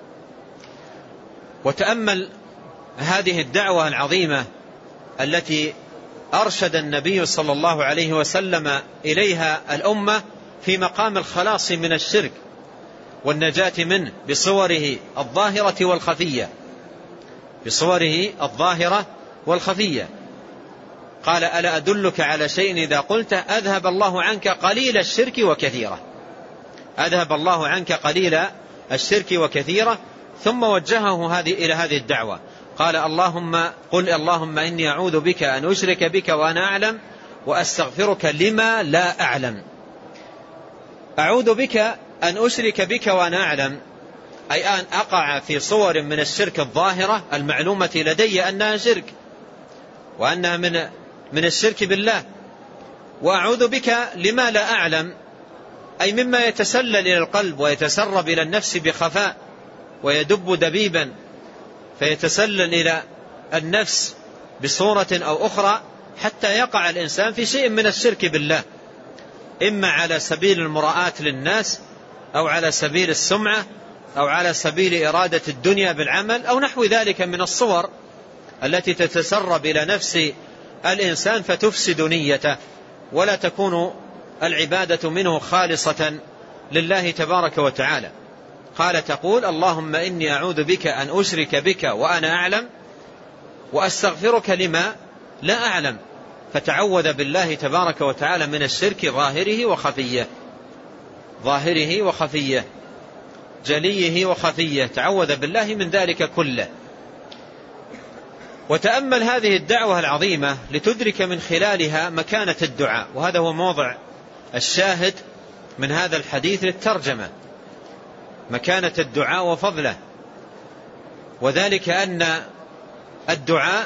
وتأمل هذه الدعوة العظيمة التي أرشد النبي صلى الله عليه وسلم إليها الأمة في مقام الخلاص من الشرك والنجاة منه بصوره الظاهرة والخفية، بصوره الظاهرة والخفية. قال: ألا أدلك على شيء إذا قلت أذهب الله عنك قليل الشرك وكثيرة، أذهب الله عنك قليل الشرك وكثيرة. ثم وجهه هذه إلى هذه الدعوة، قال: اللهم قل اللهم إني أعوذ بك أن أشرك بك وأنا أعلم وأستغفرك لما لا أعلم. أعوذ بك أن أشرك بك وأنا أعلم، أي أن أقع في صور من الشرك الظاهرة المعلومة لدي أنها شرك وأنها من من الشرك بالله. وأعوذ بك لما لا أعلم، أي مما يتسلل إلى القلب ويتسرب إلى النفس بخفاء ويدب دبيبا فيتسلل إلى النفس بصورة أو أخرى حتى يقع الإنسان في شيء من الشرك بالله، إما على سبيل المراءة للناس أو على سبيل السمعة أو على سبيل إرادة الدنيا بالعمل أو نحو ذلك من الصور التي تتسرب إلى نفس الإنسان فتفسد نيته ولا تكون العبادة منه خالصة لله تبارك وتعالى. قال: تقول اللهم إني أعوذ بك أن أشرك بك وأنا أعلم وأستغفرك لما لا أعلم. فتعوذ بالله تبارك وتعالى من الشرك ظاهره وخفيه، ظاهره وخفيه، جليه وخفيه، تعوذ بالله من ذلك كله. وتأمل هذه الدعوة العظيمة لتدرك من خلالها مكانة الدعاء، وهذا هو موضع الشاهد من هذا الحديث للترجمة، مكانة الدعاء وفضله. وذلك أن الدعاء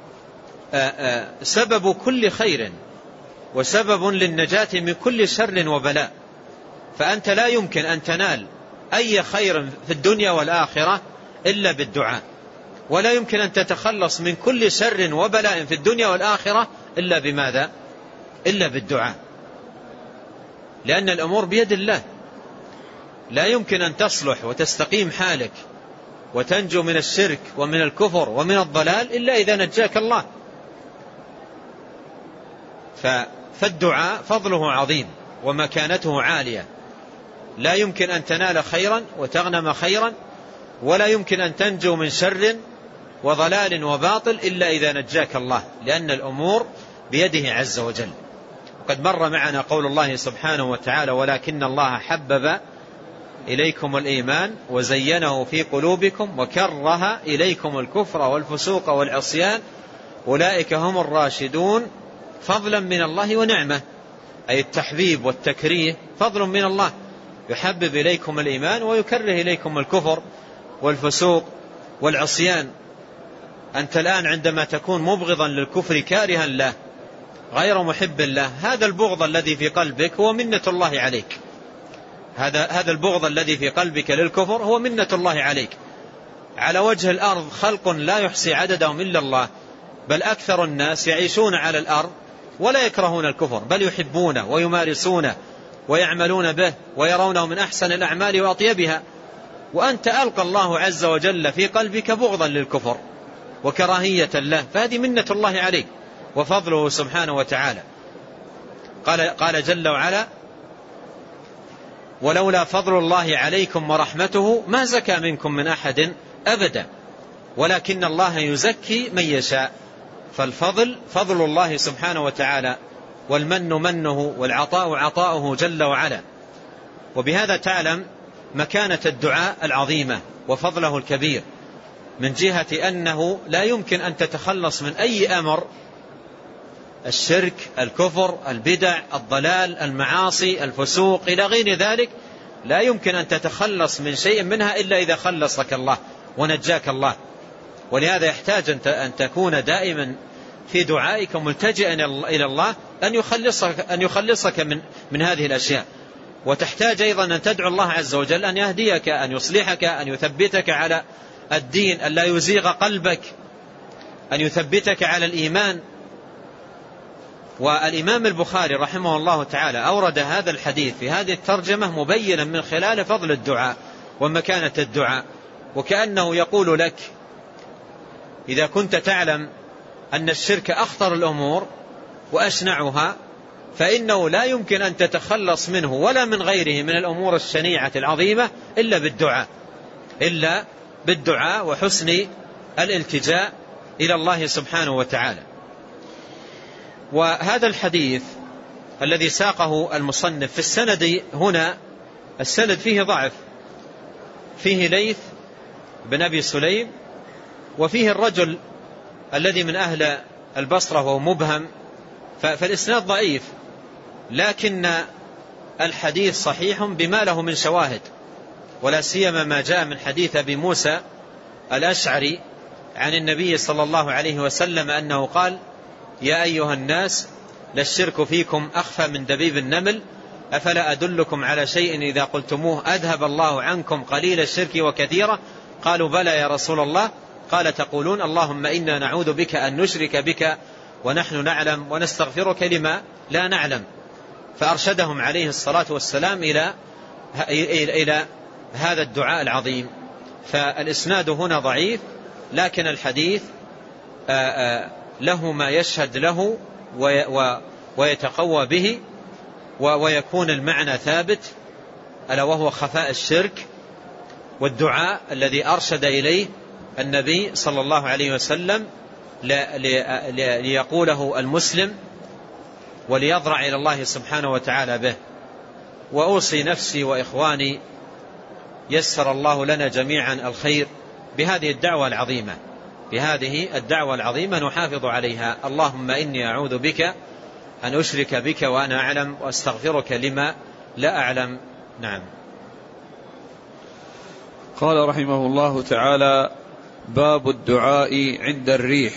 سبب كل خير وسبب للنجاة من كل شر وبلاء، فأنت لا يمكن أن تنال أي خير في الدنيا والآخرة إلا بالدعاء، ولا يمكن أن تتخلص من كل شر وبلاء في الدنيا والآخرة إلا بماذا؟ إلا بالدعاء، لأن الأمور بيد الله. لا يمكن أن تصلح وتستقيم حالك وتنجو من الشرك ومن الكفر ومن الضلال إلا إذا نجاك الله. فالدعاء فضله عظيم ومكانته عالية، لا يمكن أن تنال خيرا وتغنم خيرا، ولا يمكن أن تنجو من شر وضلال وباطل إلا إذا نجاك الله، لأن الأمور بيده عز وجل. وقد مر معنا قول الله سبحانه وتعالى: ولكن الله حبب إليكم الإيمان وزينه في قلوبكم وكره إليكم الكفر والفسوق والعصيان أولئك هم الراشدون فضلا من الله ونعمة. أي التحبيب والتكريه فضل من الله، يحبب إليكم الإيمان ويكره إليكم الكفر والفسوق والعصيان. أنت الآن عندما تكون مبغضا للكفر كارها له غير محب له، هذا البغض الذي في قلبك هو منة الله عليك، هذا هذا البغض الذي في قلبك للكفر هو منة الله عليك. على وجه الأرض خلق لا يحصي عددهم إلا الله، بل أكثر الناس يعيشون على الأرض ولا يكرهون الكفر، بل يحبونه ويمارسونه ويعملون به ويرونه من أحسن الأعمال وأطيبها، وأنت ألقى الله عز وجل في قلبك بغضا للكفر وكراهية له، فهذه منة الله عليك وفضله سبحانه وتعالى. قال, قال جل وعلا: ولولا فضل الله عليكم ورحمته ما زكى منكم من أحد أبدا ولكن الله يزكي من يشاء. فالفضل فضل الله سبحانه وتعالى، والمن منه، والعطاء عطاؤه جل وعلا. وبهذا تعلم مكانة الدعاء العظيمة وفضله الكبير، من جهة أنه لا يمكن أن تتخلص من أي أمر، الشرك، الكفر، البدع، الضلال، المعاصي، الفسوق إلى غير ذلك، لا يمكن أن تتخلص من شيء منها إلا إذا خلصك الله ونجاك الله. ولهذا يحتاج أن تكون دائما في دعائك ملتجئا إلى الله أن يخلصك, أن يخلصك من, من هذه الأشياء. وتحتاج أيضا أن تدعو الله عز وجل أن يهديك، أن يصلحك، أن يثبتك على الدين، أن لا يزيغ قلبك، أن يثبتك على الإيمان. والإمام البخاري رحمه الله تعالى أورد هذا الحديث في هذه الترجمة مبينا من خلال فضل الدعاء ومكانة الدعاء، وكأنه يقول لك: إذا كنت تعلم أن الشرك أخطر الأمور وأشنعها، فإنه لا يمكن أن تتخلص منه ولا من غيره من الأمور الشنيعة العظيمة إلا بالدعاء، إلا بالدعاء وحسن الالتجاء إلى الله سبحانه وتعالى. وهذا الحديث الذي ساقه المصنف في السند هنا، السند فيه ضعف، فيه ليث بن أبي سليم، وفيه الرجل الذي من أهل البصرة وهو مبهم، فالإسناد ضعيف، لكن الحديث صحيح بما له من شواهد، ولا سيما ما جاء من حديث أبي موسى الأشعري عن النبي صلى الله عليه وسلم أنه قال: يا أيها الناس للشرك فيكم أخفى من دبيب النمل، أفلا أدلكم على شيء إذا قلتموه أذهب الله عنكم قليل الشرك وكثيرا؟ قالوا بلى يا رسول الله. قال: تقولون اللهم إنا نعوذ بك أن نشرك بك ونحن نعلم ونستغفرك لما لا نعلم. فأرشدهم عليه الصلاة والسلام إلى إلى هذا الدعاء العظيم. فالإسناد هنا ضعيف، لكن الحديث له ما يشهد له ويتقوى به، ويكون المعنى ثابت، ألا وهو خفاء الشرك والدعاء الذي أرشد إليه النبي صلى الله عليه وسلم ليقوله المسلم وليضرع إلى الله سبحانه وتعالى به. وأوصي نفسي وإخواني يسر الله لنا جميعا الخير بهذه الدعوة العظيمة، بهذه الدعوة العظيمة نحافظ عليها. اللهم إني أعوذ بك أن أشرك بك وأنا أعلم وأستغفرك لما لا أعلم. نعم. قال رحمه الله تعالى: باب الدعاء عند الريح.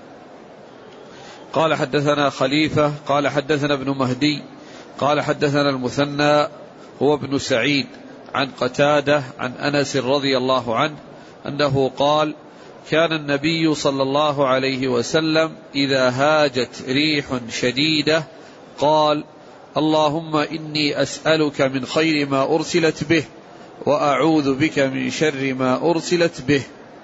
قال حدثنا خليفة قال حدثنا ابن مهدي قال حدثنا المثنى هو ابن سعيد عن قتادة عن أنس رضي الله عنه أنه قال: كان النبي صلى الله عليه وسلم إذا هاجت ريح شديدة قال: اللهم إني أسألك من خير ما أرسلت به وأعوذ بك من شر ما أرسلت به.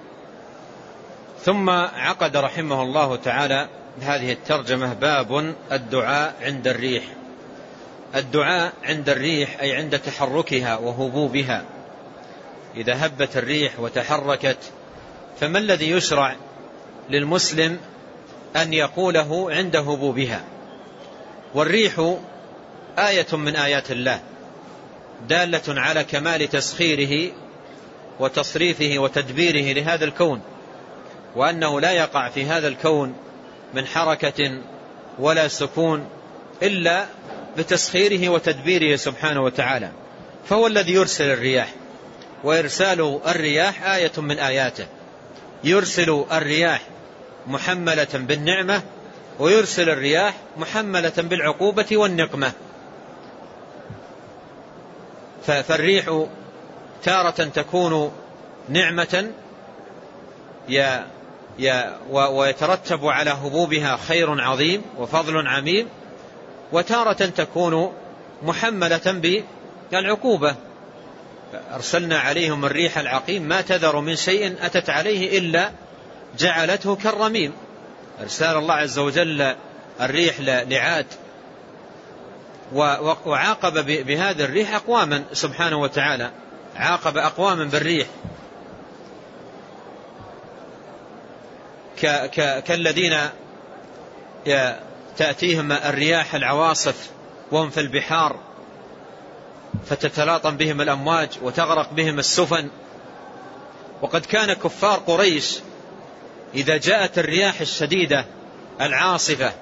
ثم عقد رحمه الله تعالى هذه الترجمة: باب الدعاء عند الريح. الدعاء عند الريح أي عند تحركها وهبوبها. إذا هبت الريح وتحركت فما الذي يشرع للمسلم أن يقوله عند هبوبها؟ والريح آية من آيات الله دالة على كمال تسخيره وتصريفه وتدبيره لهذا الكون، وأنه لا يقع في هذا الكون من حركة ولا سكون إلا بتسخيره وتدبيره سبحانه وتعالى. فهو الذي يرسل الرياح، وإرسال الرياح آية من آياته. يرسل الرياح محملة بالنعمة، ويرسل الرياح محملة بالعقوبة والنقمة. فالريح تارة تكون نعمة يا يا ويترتب على هبوبها خير عظيم وفضل عميم، وتارة تكون محملة بالعقوبة. أرسلنا عليهم الريح العقيم ما تذر من شيء أتت عليه إلا جعلته كالرميم. أرسل الله عز وجل الريح لعاد، وعاقب بهذا الريح أقواما سبحانه وتعالى، عاقب أقواما بالريح كالذين تأتيهم الرياح العواصف وهم في البحار فتتلاطم بهم الأمواج وتغرق بهم السفن. وقد كان كفار قريش إذا جاءت الرياح الشديدة العاصفة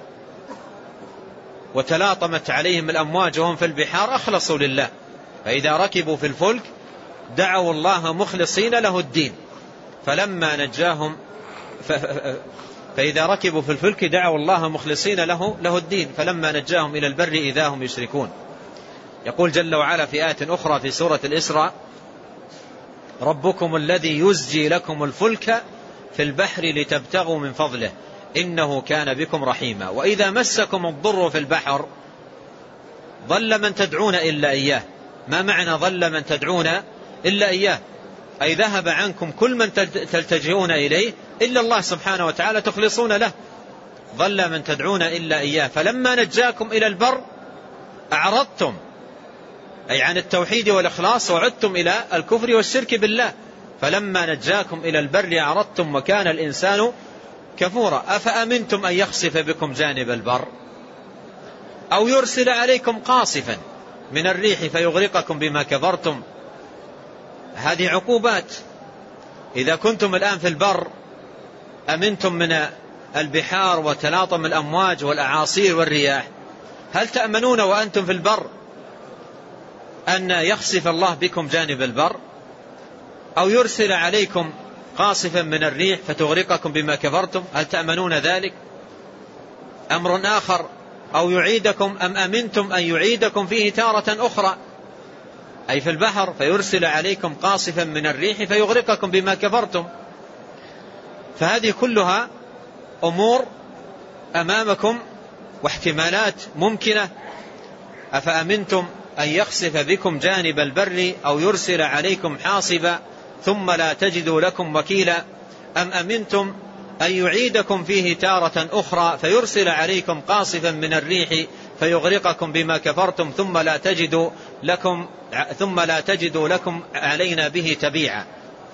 وتلاطمت عليهم الأمواج وهم في البحار أخلصوا لله، فإذا ركبوا في الفلك دعوا الله مخلصين له الدين فلما نجاهم ف... فإذا ركبوا في الفلك دعوا الله مخلصين له له الدين فلما نجاهم إلى البر إذا هم يشركون. يقول جل وعلا في آية أخرى في سورة الإسراء: ربكم الذي يزجي لكم الفلك في البحر لتبتغوا من فضله إنه كان بكم رحيما وإذا مسكم الضر في البحر ضل من تدعون إلا إياه. ما معنى ضل من تدعون إلا إياه؟ أي ذهب عنكم كل من تلتجئون إليه إلا الله سبحانه وتعالى تخلصون له. ضل من تدعون إلا إياه فلما نجاكم إلى البر أعرضتم، أي عن التوحيد والإخلاص، وعدتم إلى الكفر والشرك بالله. فلما نجاكم إلى البر أعرضتم وكان الإنسان كفورا. أفأمنتم أن يخسف بكم جانب البر أو يرسل عليكم قاصفا من الريح فيغرقكم بما كفرتم. هذه عقوبات. إذا كنتم الآن في البر أمنتم من البحار وتلاطم الأمواج والأعاصير والرياح، هل تأمنون وأنتم في البر أن يخسف الله بكم جانب البر أو يرسل عليكم قاصفا من الريح فتغرقكم بما كفرتم؟ هل تأمنون ذلك؟ أمر آخر: أو يعيدكم أم أمنتم أن يعيدكم فيه تارة أخرى، أي في البحر فيرسل عليكم قاصفا من الريح فيغرقكم بما كفرتم. فهذه كلها أمور أمامكم واحتمالات ممكنة. أفأمنتم أن يخسف بكم جانب البر أو يرسل عليكم حاصبا ثم لا تجدوا لكم وكيلا أم أمنتم أن يعيدكم فيه تارة أخرى فيرسل عليكم قاصفا من الريح فيغرقكم بما كفرتم ثم لا تجدوا لكم ثم لا تجدوا لكم علينا به تبيعا.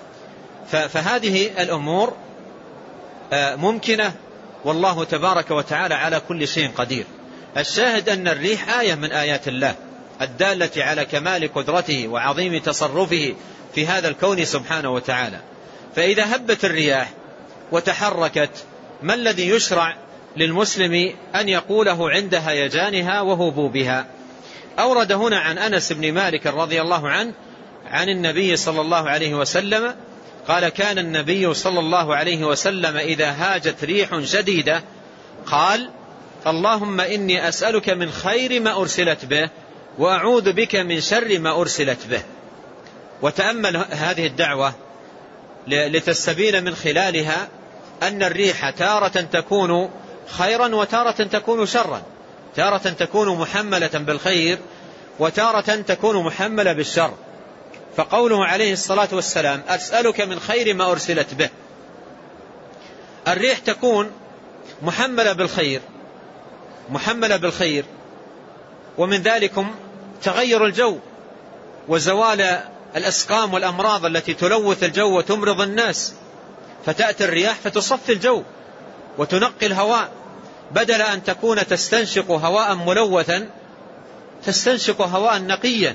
فهذه الأمور ممكنة والله تبارك وتعالى على كل شيء قدير. الشاهد أن الريح آية من آيات الله الدالة على كمال قدرته وعظيم تصرفه في هذا الكون سبحانه وتعالى. فإذا هبت الرياح وتحركت، ما الذي يشرع للمسلم أن يقوله عند هيجانها وهبوبها؟ أورد هنا عن أنس بن مالك رضي الله عنه عن النبي صلى الله عليه وسلم قال: كان النبي صلى الله عليه وسلم إذا هاجت ريح شديدة قال: اللهم إني أسألك من خير ما أرسلت به وأعوذ بك من شر ما أرسلت به. وتأمل هذه الدعوة لتستبين من خلالها أن الريح تارة تكون خيرا وتارة تكون شرا، تارة تكون محملة بالخير وتارة تكون محملة بالشر. فقوله عليه الصلاة والسلام: أسألك من خير ما أرسلت به، الريح تكون محملة بالخير محملة بالخير ومن ذلكم تغير الجو وزوال الأسقام والأمراض التي تلوث الجو وتمرض الناس، فتأتي الرياح فتصفي الجو وتنقي الهواء، بدل أن تكون تستنشق هواء ملوثا تستنشق هواء نقيا،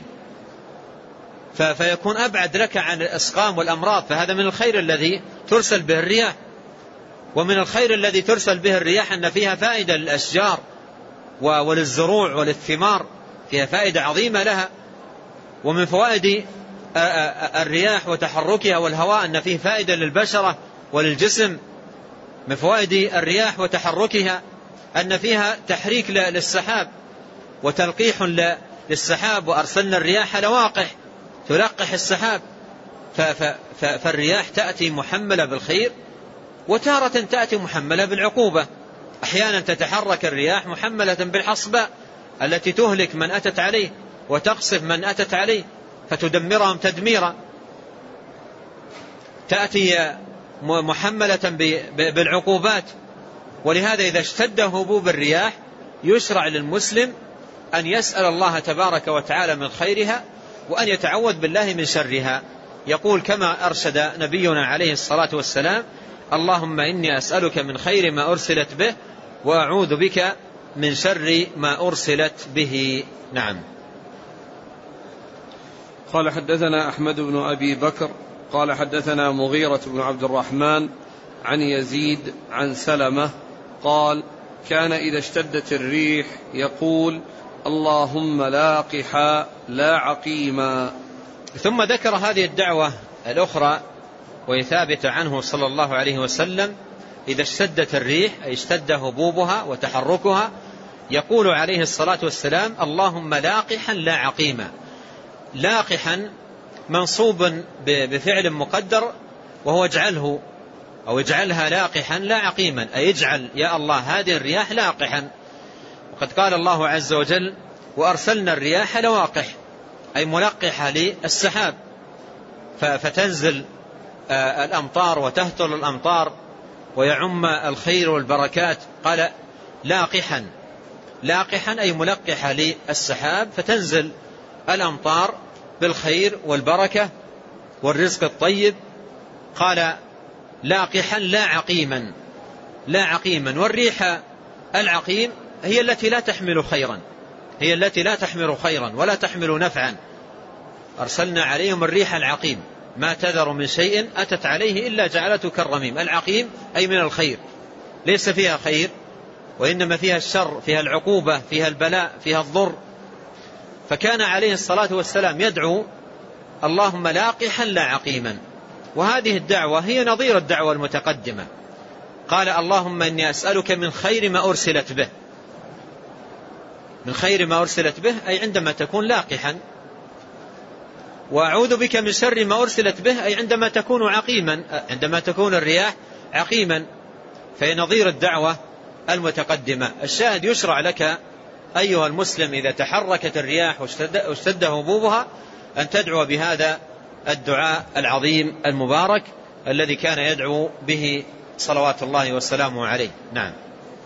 فيكون أبعد لك عن الأسقام والأمراض. فهذا من الخير الذي ترسل به الرياح. ومن الخير الذي ترسل به الرياح أن فيها فائدة للأشجار وللزروع وللثمار، فيها فائدة عظيمة لها. ومن فوائد الرياح وتحركها والهواء أن فيه فائدة للبشرة وللجسم. من فوائد الرياح وتحركها أن فيها تحريك للسحاب وتلقيح للسحاب، وأرسلنا الرياح لواقح تلقح السحاب. فالرياح تأتي محملة بالخير وتارة تأتي محملة بالعقوبة. أحيانا تتحرك الرياح محملة بالحصباء التي تهلك من أتت عليه وتقصف من أتت عليه فتدمرهم تدميرا، تأتي محملة بالعقوبات. ولهذا إذا اشتد هبوب الرياح يشرع للمسلم أن يسأل الله تبارك وتعالى من خيرها وأن يتعوذ بالله من شرها. يقول كما أرشد نبينا عليه الصلاة والسلام: اللهم إني أسألك من خير ما أرسلت به وأعوذ بك من شر ما أرسلت به. نعم. قال: حدثنا أحمد بن أبي بكر قال حدثنا مغيرة بن عبد الرحمن عن يزيد عن سلمة قال: كان إذا اشتدت الريح يقول: اللهم لاقحا لا عقيما. ثم ذكر هذه الدعوة الأخرى وهي ثابتة عنه صلى الله عليه وسلم: إذا اشتدت الريح أي اشتد هبوبها وتحركها يقول عليه الصلاة والسلام: اللهم لاقحا لا عقيما. لاقحا منصوب بفعل مقدر وهو اجعله أو اجعلها لاقحا لا عقيما، أي اجعل يا الله هذه الرياح لاقحا. وقد قال الله عز وجل: وأرسلنا الرياح لواقح، أي ملقحة للسحاب فتنزل الأمطار وتهطل الأمطار ويعم الخير والبركات. قال لاقحا، لاقحا أي ملقحة للسحاب فتنزل الأمطار بالخير والبركة والرزق الطيب. قال لاقحا لا عقيما، لا عقيما. والريح العقيم هي التي لا تحمل خيرا، هي التي لا تحمل خيرا ولا تحمل نفعا. أرسلنا عليهم الريح العقيم ما تذر من شيء أتت عليه إلا جعلته كالرميم. العقيم أي من الخير، ليس فيها خير وإنما فيها الشر، فيها العقوبة، فيها البلاء، فيها الضر. فكان عليه الصلاة والسلام يدعو: اللهم لاقحا لا عقيما. وهذه الدعوة هي نظير الدعوة المتقدمة. قال: اللهم إني أسألك من خير ما أرسلت به. من خير ما أرسلت به أي عندما تكون لاقحا. وأعوذ بك من شر ما أرسلت به أي عندما تكون عقيما، عندما تكون الرياح عقيما. فهي نظير الدعوة المتقدمة. الشاهد: يشرع لك أيها المسلم إذا تحركت الرياح واشتد هبوبها أن تدعو بهذا الدعاء العظيم المبارك الذي كان يدعو به صلوات الله وسلامه عليه. نعم.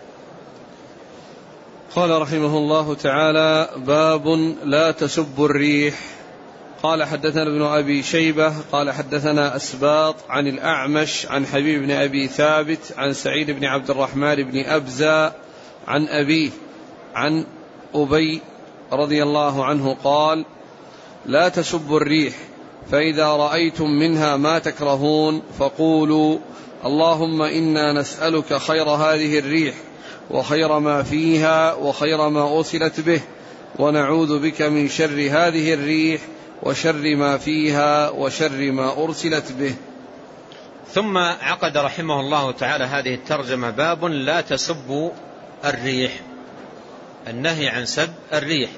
قال رحمه الله تعالى: باب لا تسب الريح. قال: حدثنا ابن أبي شيبة قال حدثنا أسباط عن الأعمش عن حبيب بن أبي ثابت عن سعيد بن عبد الرحمن بن أبزة عن أبيه عن أبي رضي الله عنه قال: لا تسبوا الريح فإذا رأيتم منها ما تكرهون فقولوا اللهم إنا نسألك خير هذه الريح وخير ما فيها وخير ما أرسلت به، ونعوذ بك من شر هذه الريح وشر ما فيها وشر ما أرسلت به. ثم عقد رحمه الله تعالى هذه الترجمة: باب لا تسبوا الريح، النهي عن سب الريح.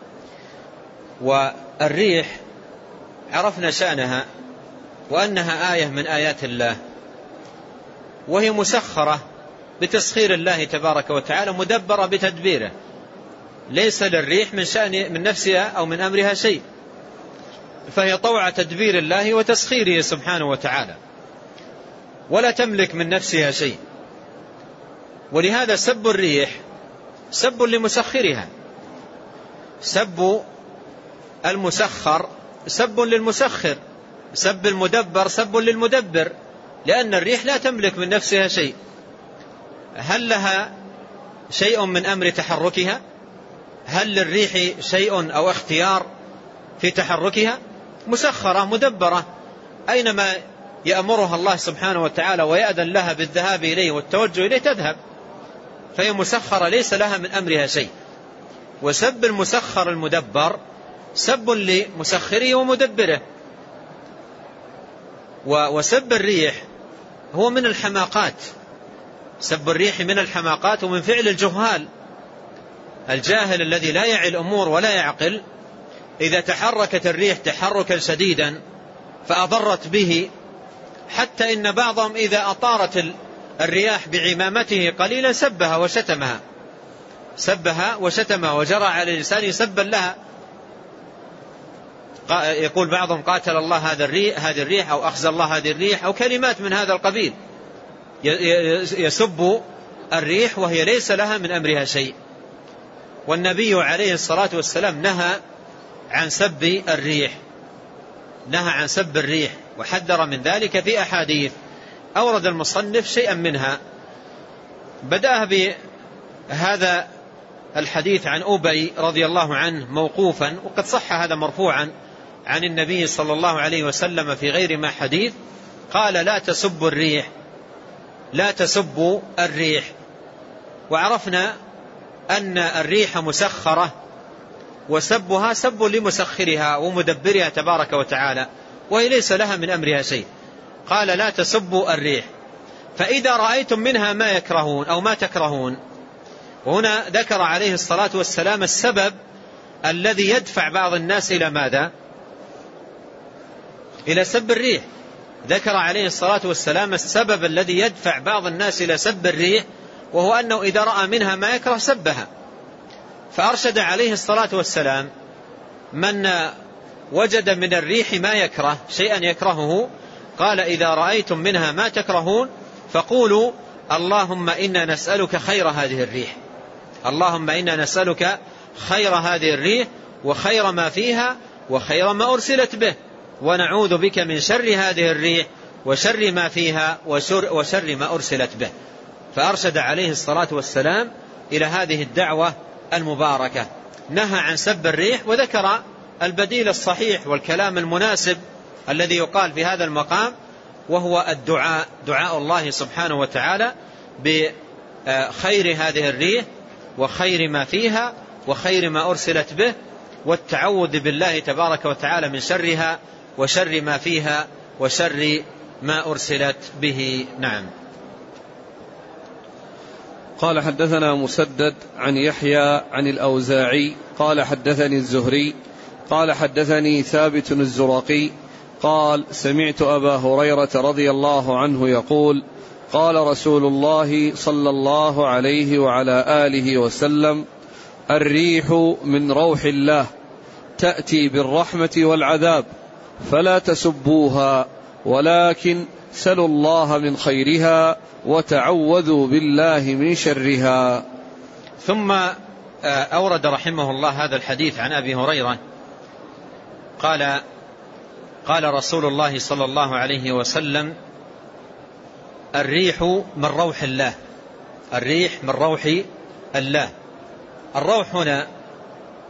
والريح عرفنا شأنها وأنها آية من آيات الله، وهي مسخرة بتسخير الله تبارك وتعالى، مدبرة بتدبيره، ليس للريح من شأن من نفسها أو من أمرها شيء، فهي طوع تدبير الله وتسخيره سبحانه وتعالى، ولا تملك من نفسها شيء. ولهذا سب الريح سب لمسخرها، سب المسخر سب للمسخر، سب المدبر سب للمدبر، لأن الريح لا تملك من نفسها شيء. هل لها شيء من أمر تحركها؟ هل للريح شيء أو اختيار في تحركها؟ مسخرة مدبرة، أينما يأمرها الله سبحانه وتعالى ويأذن لها بالذهاب إليه والتوجه إليه تذهب، فهي مسخرة ليس لها من أمرها شيء. وسب المسخر المدبر سب لمسخره ومدبره. وسب الريح هو من الحماقات، سب الريح من الحماقات ومن فعل الجهال. الجاهل الذي لا يعي الأمور ولا يعقل، إذا تحركت الريح تحركا شديدا فأضرت به، حتى إن بعضهم إذا أطارت الرياح بعمامته قليلا سبها وشتمها، سبها وشتمها وجرى على لسانه سبا لها. يقول بعضهم قاتل الله هذا الريح هذه الريح أو أخزى الله هذه الريح أو كلمات من هذا القبيل، يسب الريح وهي ليس لها من أمرها شيء. والنبي عليه الصلاة والسلام نهى عن سب الريح، نهى عن سب الريح وحذر من ذلك في أحاديث. أورد المصنف شيئا منها، بدأ بهذا الحديث عن أبي رضي الله عنه موقوفا، وقد صح هذا مرفوعا عن النبي صلى الله عليه وسلم في غير ما حديث، قال لا تسبوا الريح، لا تسبوا الريح. وعرفنا أن الريح مسخرة، وسبها سب لمسخرها ومدبرها تبارك وتعالى، وهي ليس لها من أمرها شيء. قال لا تسبوا الريح، فإذا رأيتم منها ما يكرهون أو ما تكرهون. وهنا ذكر عليه الصلاة والسلام السبب الذي يدفع بعض الناس إلى ماذا؟ إلى سب الريح. ذكر عليه الصلاة والسلام السبب الذي يدفع بعض الناس إلى سب الريح، وهو أنه إذا رأى منها ما يكره سبها. فأرشد عليه الصلاة والسلام من وجد من الريح ما يكره، شيئا يكرهه، قال إذا رأيتم منها ما تكرهون فقولوا اللهم إنا نسألك خير هذه الريح، اللهم إنا نسألك خير هذه الريح وخير ما فيها وخير ما أرسلت به، ونعوذ بك من شر هذه الريح وشر ما فيها وشر, وشر ما أرسلت به. فأرشد عليه الصلاة والسلام إلى هذه الدعوة المباركة، نهى عن سب الريح، وذكر البديل الصحيح والكلام المناسب الذي يقال في هذا المقام، وهو الدعاء، دعاء الله سبحانه وتعالى بخير هذه الريح وخير ما فيها وخير ما أرسلت به، والتعوذ بالله تبارك وتعالى من شرها وشر ما فيها وشر ما أرسلت به. نعم. قال حدثنا مسدد عن يحيى عن الأوزاعي قال حدثني الزهري قال حدثني ثابت الزرقي قال سمعت أبا هريرة رضي الله عنه يقول قال رسول الله صلى الله عليه وعلى آله وسلم الريح من روح الله تأتي بالرحمة والعذاب فلا تسبوها ولكن سلوا الله من خيرها وتعوذوا بالله من شرها. ثم أورد رحمه الله هذا الحديث عن أبي هريرة قال قال رسول الله صلى الله عليه وسلم الريح من روح الله، الريح من روح الله. الروح هنا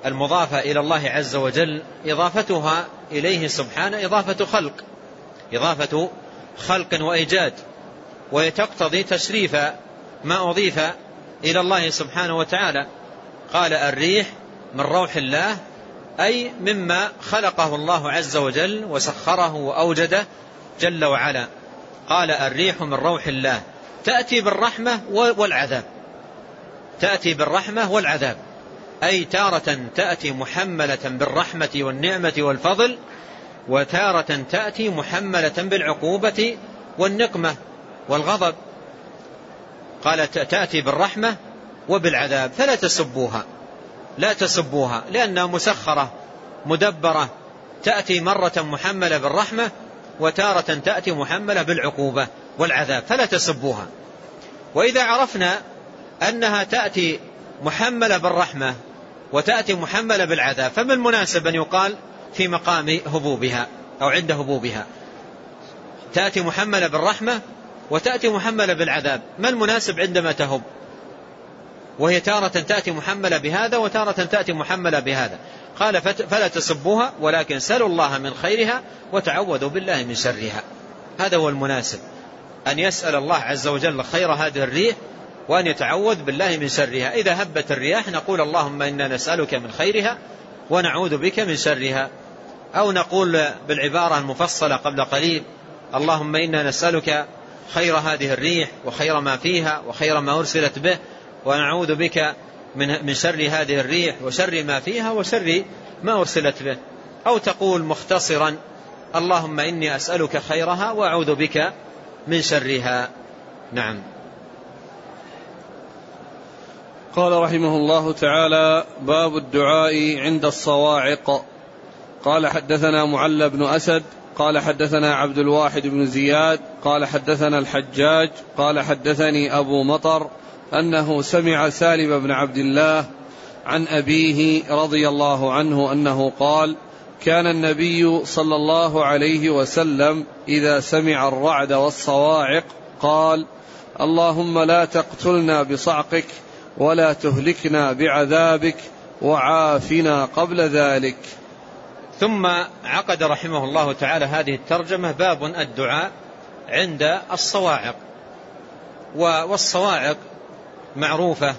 المضافة إلى الله عز وجل إضافتها إليه سبحانه إضافة خلق إضافة خلق وإيجاد، وتقتضي تشريف ما أضيف إلى الله سبحانه وتعالى. قال الريح من روح الله، أي مما خلقه الله عز وجل وسخره وأوجده جل وعلا. قال الريح من روح الله تأتي بالرحمة والعذاب، تأتي بالرحمة والعذاب، أي تارة تأتي محملة بالرحمة والنعمة والفضل، وتارة تأتي محملة بالعقوبة والنقمة والغضب. قال تأتي بالرحمة وبالعذاب، فلا تسبوها، لا تسبوها، لأنها مسخرة مدبرة، تأتي مرة محملة بالرحمة وتارة تأتي محملة بالعقوبة والعذاب، فلا تسبوها. وإذا عرفنا أنها تأتي محملة بالرحمة وتأتي محملة بالعذاب، فما المناسب أن يقال في مقام هبوبها أو عند هبوبها؟ تأتي محملة بالرحمة وتأتي محملة بالعذاب، ما المناسب عندما تهب؟ وهي تارة تأتي محملة بهذا وتارة تأتي محملة بهذا. قال فلا تسبوها ولكن سلوا الله من خيرها وتعوذوا بالله من شرها. هذا هو المناسب، أن يسأل الله عز وجل خير هذه الريح وأن يتعوذ بالله من شرها. إذا هبت الرياح نقول اللهم إنا نسألك من خيرها ونعوذ بك من شرها، أو نقول بالعبارة المفصلة قبل قليل اللهم إنا نسألك خير هذه الريح وخير ما فيها وخير ما أرسلت به، ونعوذ بك من من شر هذه الريح وشر ما فيها وشر ما أرسلت به. أو تقول مختصرا اللهم إني أسألك خيرها وأعوذ بك من شرها. نعم. قال رحمه الله تعالى: باب الدعاء عند الصواعق. قال حدثنا معل بن أسد قال حدثنا عبد الواحد بن زياد قال حدثنا الحجاج قال حدثني أبو مطر أنه سمع سالم بن عبد الله عن أبيه رضي الله عنه أنه قال: كان النبي صلى الله عليه وسلم إذا سمع الرعد والصواعق قال: اللهم لا تقتلنا بصعقك ولا تهلكنا بعذابك وعافنا قبل ذلك. ثم عقد رحمه الله تعالى هذه الترجمة: باب الدعاء عند الصواعق. والصواعق معروفة،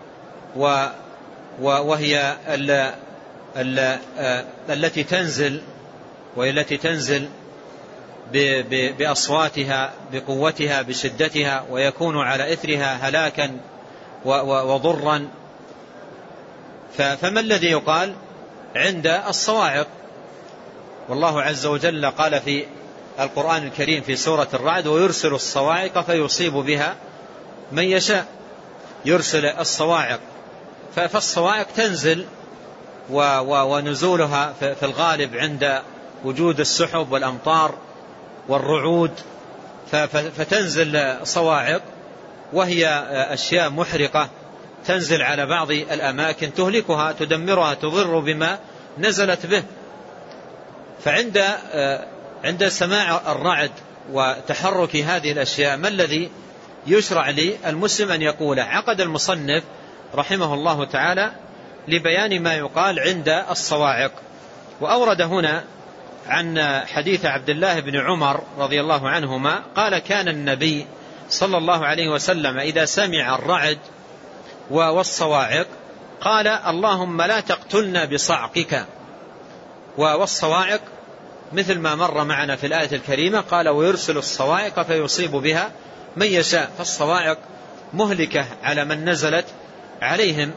وهي ال ال التي تنزل وهي التي تنزل بأصواتها بقوتها بشدتها، ويكون على إثرها هلاكا وضرا. فما الذي يقال عند الصواعق؟ والله عز وجل قال في القرآن الكريم في سورة الرعد: ويرسل الصواعق فيصيب بها من يشاء. يرسل الصواعق، فالصواعق تنزل ونزولها في الغالب عند وجود السحب والأمطار والرعود، فتنزل صواعق وهي أشياء محرقة تنزل على بعض الأماكن تهلكها تدمرها تضر بما نزلت به. فعند عند سماع الرعد وتحرك هذه الأشياء ما الذي يشرع لي المسلم أن يقوله؟ عقد المصنف رحمه الله تعالى لبيان ما يقال عند الصواعق، وأورد هنا عن حديث عبد الله بن عمر رضي الله عنهما قال: كان النبي صلى الله عليه وسلم إذا سمع الرعد والصواعق قال: اللهم لا تقتلنا بصعقك. والصواعق مثل ما مر معنا في الآية الكريمة، قال: ويرسل الصواعق فيصيب بها من يشاء. فالصواعق مهلكة على من نزلت عليهم.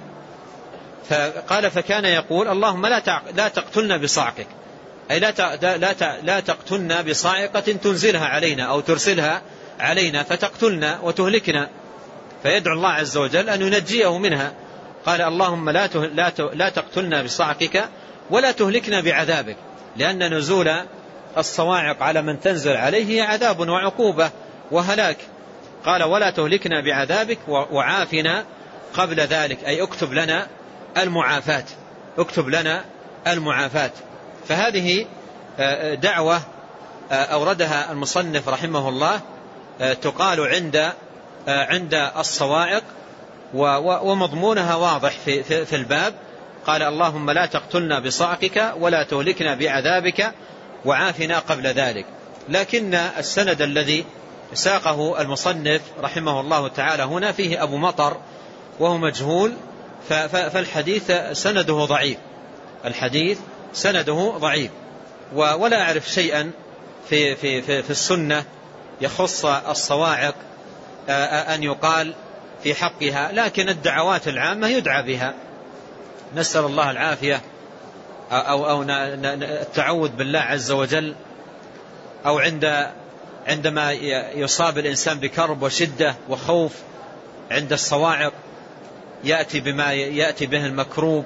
فقال: فكان يقول: اللهم لا تقتلنا بصعقك، أي لا تقتلنا بصاعقة تنزلها علينا أو ترسلها علينا فتقتلنا وتهلكنا. فيدعو الله عز وجل أن ينجيه منها. قال: اللهم لا تقتلنا بصعقك ولا تهلكنا بعذابك، لأن نزول الصواعق على من تنزل عليه هي عذاب وعقوبة وهلاك. قال: ولا تهلكنا بعذابك وعافنا قبل ذلك، أي اكتب لنا المعافاة، اكتب لنا المعافاة. فهذه دعوة أوردها المصنف رحمه الله تقال عند عند الصواعق، ومضمونها واضح في في الباب، قال اللهم لا تقتلنا بصعقك ولا تهلكنا بعذابك وعافنا قبل ذلك. لكن السند الذي ساقه المصنف رحمه الله تعالى هنا فيه أبو مطر وهو مجهول، فالحديث سنده ضعيف، الحديث سنده ضعيف. ولا أعرف شيئا في, في, في, في السنة يخص الصواعق أن يقال في حقها، لكن الدعوات العامة يدعى بها، نسأل الله العافية، أو, أو التعوذ بالله عز وجل، أو عند عندما يصاب الإنسان بكرب وشدة وخوف عند الصواعق يأتي بما يأتي به المكروب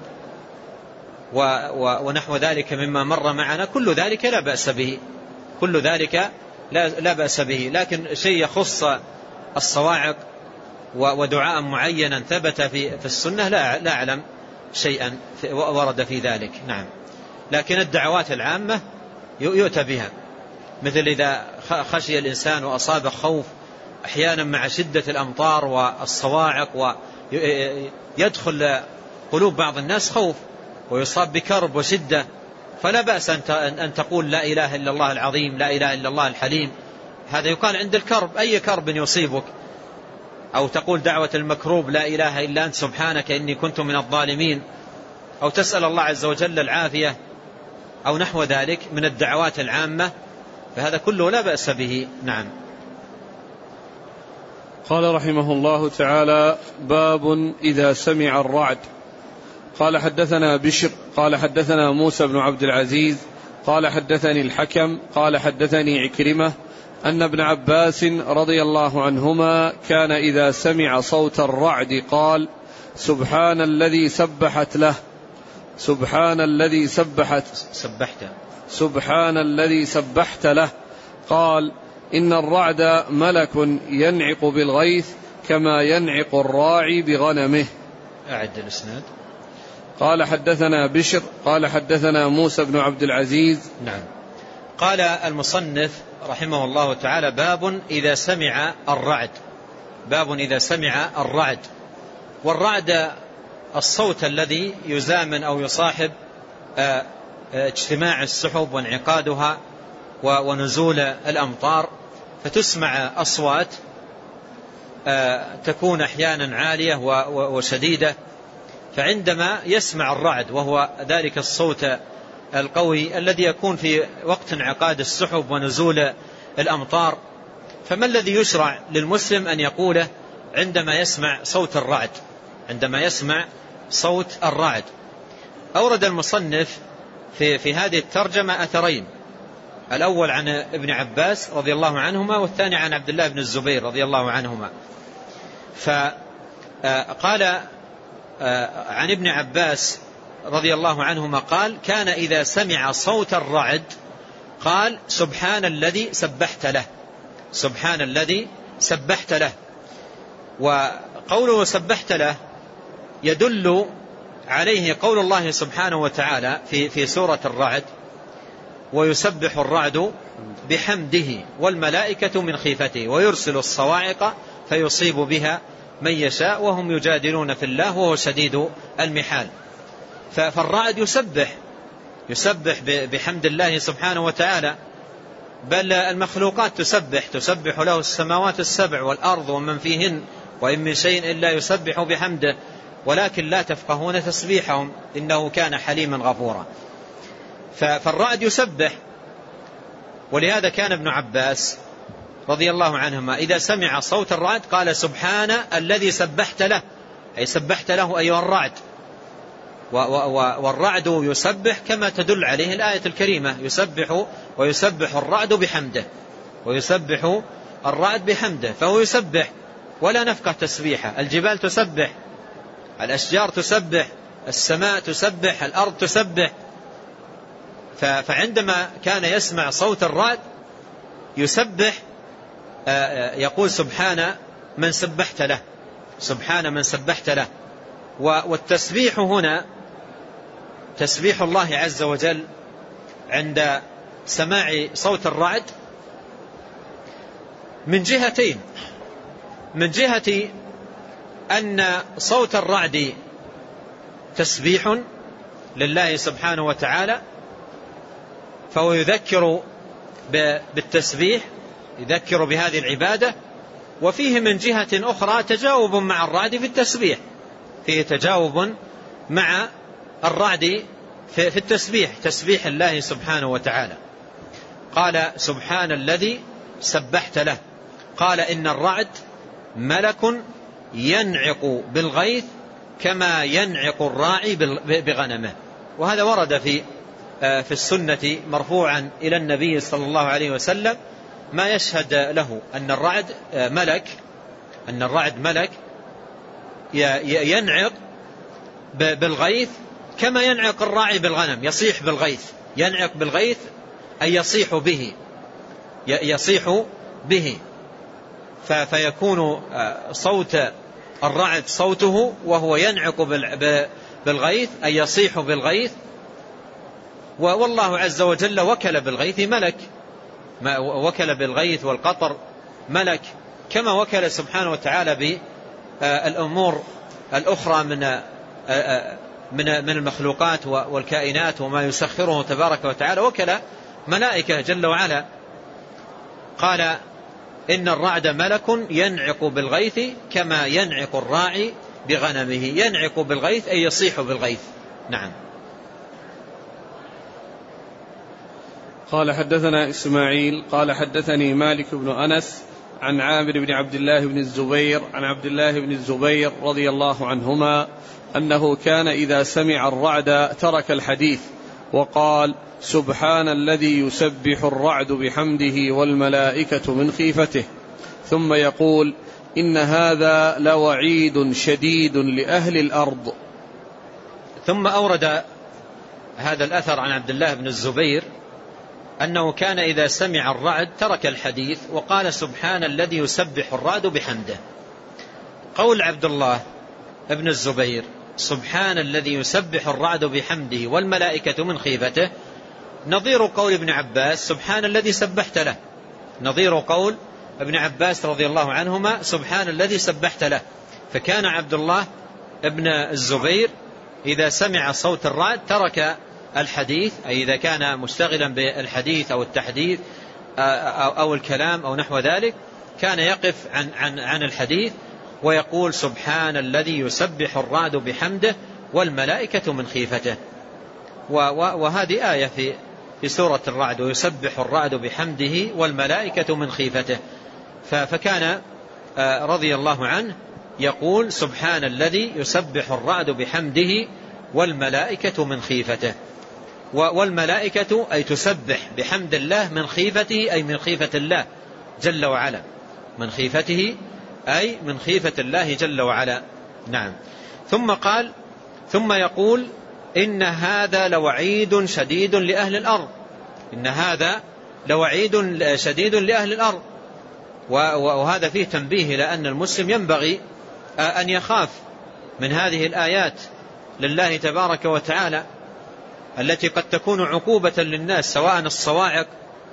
ونحو ذلك مما مر معنا، كل ذلك لا بأس به، كل ذلك لا, لا بأس به. لكن شيء يخص الصواعق ودعاء معينا ثبت في, في السنة لا, لا أعلم شيئا ورد في ذلك. نعم، لكن الدعوات العامة يؤتى بها، مثل إذا خشي الإنسان وأصاب خوف أحيانا مع شدة الأمطار والصواعق ويدخل قلوب بعض الناس خوف ويصاب بكرب وشدة، فلا بأس أن تقول لا إله إلا الله العظيم، لا إله إلا الله الحليم، هذا يقال عند الكرب، أي كرب يصيبك، أو تقول دعوة المكروب لا إله إلا أنت سبحانك إني كنت من الظالمين، أو تسأل الله عز وجل العافية أو نحو ذلك من الدعوات العامة، فهذا كله لا بأس به. نعم. قال رحمه الله تعالى: باب إذا سمع الرعد. قال حدثنا بشر قال حدثنا موسى بن عبد العزيز قال حدثني الحكم قال حدثني عكرمة أن ابن عباس رضي الله عنهما كان إذا سمع صوت الرعد قال: سبحان الذي سبحت له سبحان الذي سبحت سبحت سبحان الذي سبحت له. قال: إن الرعد ملك ينعق بالغيث كما ينعق الراعي بغنمه. أعد الإسناد. قال حدثنا بشر قال حدثنا موسى بن عبد العزيز. نعم. قال المصنف رحمه الله تعالى: باب إذا سمع الرعد. باب إذا سمع الرعد. والرعد الصوت الذي يزامن أو يصاحب اجتماع السحب وانعقادها ونزول الأمطار، فتسمع أصوات تكون أحيانا عالية وشديدة. فعندما يسمع الرعد وهو ذلك الصوت القوي الذي يكون في وقت انعقاد السحب ونزول الأمطار، فما الذي يشرع للمسلم أن يقوله عندما يسمع صوت الرعد؟ عندما يسمع صوت الرعد أورد المصنف في, في هذه الترجمة أثرين، الأول عن ابن عباس رضي الله عنهما، والثاني عن عبد الله بن الزبير رضي الله عنهما. فقال عن ابن عباس رضي الله عنهما قال: كان إذا سمع صوت الرعد قال: سبحان الذي سبحت له سبحان الذي سبحت له. وقوله سبحت له يدل عليه قول الله سبحانه وتعالى في, في سورة الرعد: ويسبح الرعد بحمده والملائكة من خيفته ويرسل الصواعق فيصيب بها من يشاء وهم يجادلون في الله وهو شديد المحال. فالرعد يسبح يسبح بحمد الله سبحانه وتعالى، بل المخلوقات تسبح تسبح له السماوات السبع والأرض ومن فيهن وإن من شيء إلا يسبح بحمده ولكن لا تفقهون تسبيحهم إنه كان حليما غفورا. فالرعد يسبح، ولهذا كان ابن عباس رضي الله عنهما إذا سمع صوت الرعد قال: سبحان الذي سبحت له، أي سبحت له أيها الرعد. والرعد يسبح كما تدل عليه الآية الكريمة: يسبح ويسبح الرعد بحمده ويسبح الرعد بحمده، فهو يسبح ولا نفقه تسبيحه. الجبال تسبح، الأشجار تسبح، السماء تسبح، الأرض تسبح. فعندما كان يسمع صوت الرعد يسبح، يقول: سبحان من سبحت له سبحان من سبحت له. والتسبيح هنا تسبيح الله عز وجل عند سماع صوت الرعد من جهتين: من جهة أن صوت الرعد تسبيح لله سبحانه وتعالى، فهو يذكر بالتسبيح، يذكر بهذه العبادة. وفيه من جهة أخرى تجاوب مع الرعد في التسبيح، فيه تجاوب مع الرعد في التسبيح، تسبيح الله سبحانه وتعالى. قال سبحان الذي سبحت له، قال إن الرعد ملك ينعق بالغيث كما ينعق الراعي بغنمه. وهذا ورد في في السنة مرفوعا إلى النبي صلى الله عليه وسلم ما يشهد له أن الرعد ملك أن الرعد ملك ينعق بالغيث كما ينعق الراعي بالغنم، يصيح بالغيث، ينعق بالغيث أي يصيح به، يصيح به فيكون صوت الرعد صوته وهو ينعق بالغيث أي يصيح بالغيث. والله عز وجل وكل بالغيث ملك، وكل بالغيث والقطر ملك، كما وكل سبحانه وتعالى بالأمور الأخرى من من من المخلوقات والكائنات وما يسخره تبارك وتعالى، وكل ملائكة جل وعلا. قال إن الرعد ملك ينعق بالغيث كما ينعق الراعي بغنمه، ينعق بالغيث أي يصيح بالغيث. نعم. قال حدثنا إسماعيل قال حدثني مالك بن أنس عن عامر بن عبد الله بن الزبير عن عبد الله بن الزبير رضي الله عنهما أنه كان إذا سمع الرعد ترك الحديث وقال سبحان الذي يسبح الرعد بحمده والملائكة من خيفته، ثم يقول إن هذا لوعيد شديد لأهل الأرض. ثم أورد هذا الأثر عن عبد الله بن الزبير أنه كان إذا سمع الرعد ترك الحديث وقال سبحان الذي يسبح الرعد بحمده. قول عبد الله بن الزبير سبحان الذي يسبح الرعد بحمده والملائكة من خيفته نظير قول ابن عباس سبحان الذي سبحت له، نظير قول ابن عباس رضي الله عنهما سبحان الذي سبحت له. فكان عبد الله ابن الزبير إذا سمع صوت الرعد ترك الحديث، أي إذا كان مشتغلا بالحديث أو التحديث أو الكلام أو نحو ذلك كان يقف عن, عن, عن الحديث ويقول سبحان الذي يسبح الرعد بحمده والملائكة من خيفته. وهذه آية في في سورة الرعد ويسبح الرعد بحمده والملائكة من خيفته. فكان رضي الله عنه يقول سبحان الذي يسبح الرعد بحمده والملائكة من خيفته. والملائكة أي تسبح بحمد الله من خيفته أي من خيفة الله جل وعلا، من خيفته أي من خيفة الله جل وعلا. نعم. ثم قال ثم يقول إن هذا لوعيد شديد لأهل الأرض، إن هذا لوعيد شديد لأهل الأرض. وهذا فيه تنبيه لأن المسلم ينبغي أن يخاف من هذه الآيات لله تبارك وتعالى التي قد تكون عقوبة للناس، سواء الصواعق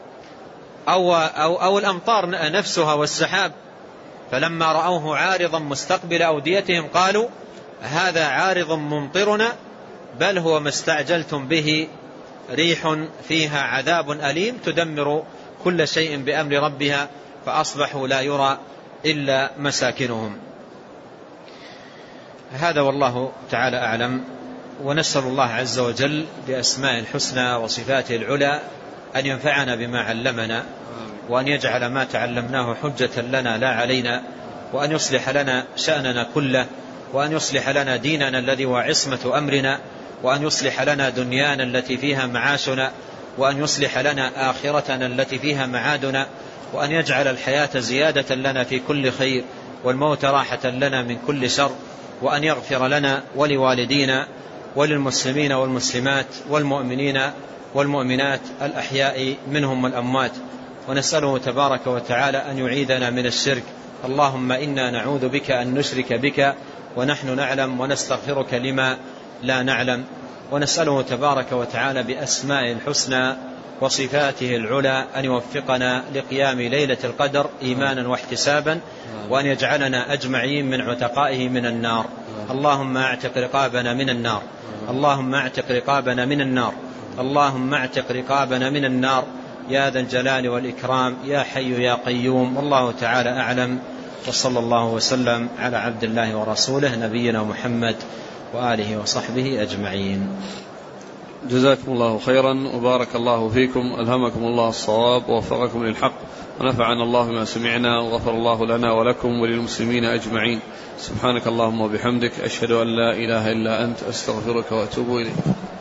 أو, أو, أو الأمطار نفسها والسحاب. فلما رأوه عارضا مستقبل أوديتهم قالوا هذا عارض ممطرنا بل هو ما استعجلتم به ريح فيها عذاب أليم تدمر كل شيء بأمر ربها فأصبحوا لا يرى إلا مساكنهم. هذا والله تعالى أعلم. ونسأل الله عز وجل بأسماء الحسنى وصفاته العلى أن ينفعنا بما علمنا، وأن يجعل ما تعلمناه حجة لنا لا علينا، وأن يصلح لنا شأننا كله، وأن يصلح لنا ديننا الذي هو عصمة أمرنا، وأن يصلح لنا دنيانا التي فيها معاشنا، وأن يصلح لنا آخرتنا التي فيها معادنا، وأن يجعل الحياة زيادة لنا في كل خير والموت راحة لنا من كل شر، وأن يغفر لنا ولوالدينا وللمسلمين والمسلمات والمؤمنين والمؤمنات الأحياء منهم والأموات. ونسأله تبارك وتعالى أن يعيذنا من الشرك. اللهم إنا نعوذ بك أن نشرك بك ونحن نعلم، ونستغفرك لما لا نعلم. ونسأله تبارك وتعالى بأسماء الحسنى وصفاته العلى أن يوفقنا لقيام ليلة القدر إيمانا واحتسابا، وأن يجعلنا أجمعين من عتقائه من النار. اللهم اعتق رقابنا من النار، اللهم اعتق رقابنا من النار، اللهم اعتق رقابنا من النار يا ذا الجلال والإكرام يا حي يا قيوم. والله تعالى أعلم، وصلى الله وسلم على عبد الله ورسوله نبينا محمد وآله وصحبه أجمعين. جزاكم الله خيرا وبارك الله فيكم، ألهمكم الله الصواب ووفقكم للحق، ونفعنا الله ما سمعنا، وغفر الله لنا ولكم وللمسلمين أجمعين. سبحانك اللهم وبحمدك، أشهد أن لا إله إلا أنت، أستغفرك وأتوب إليك.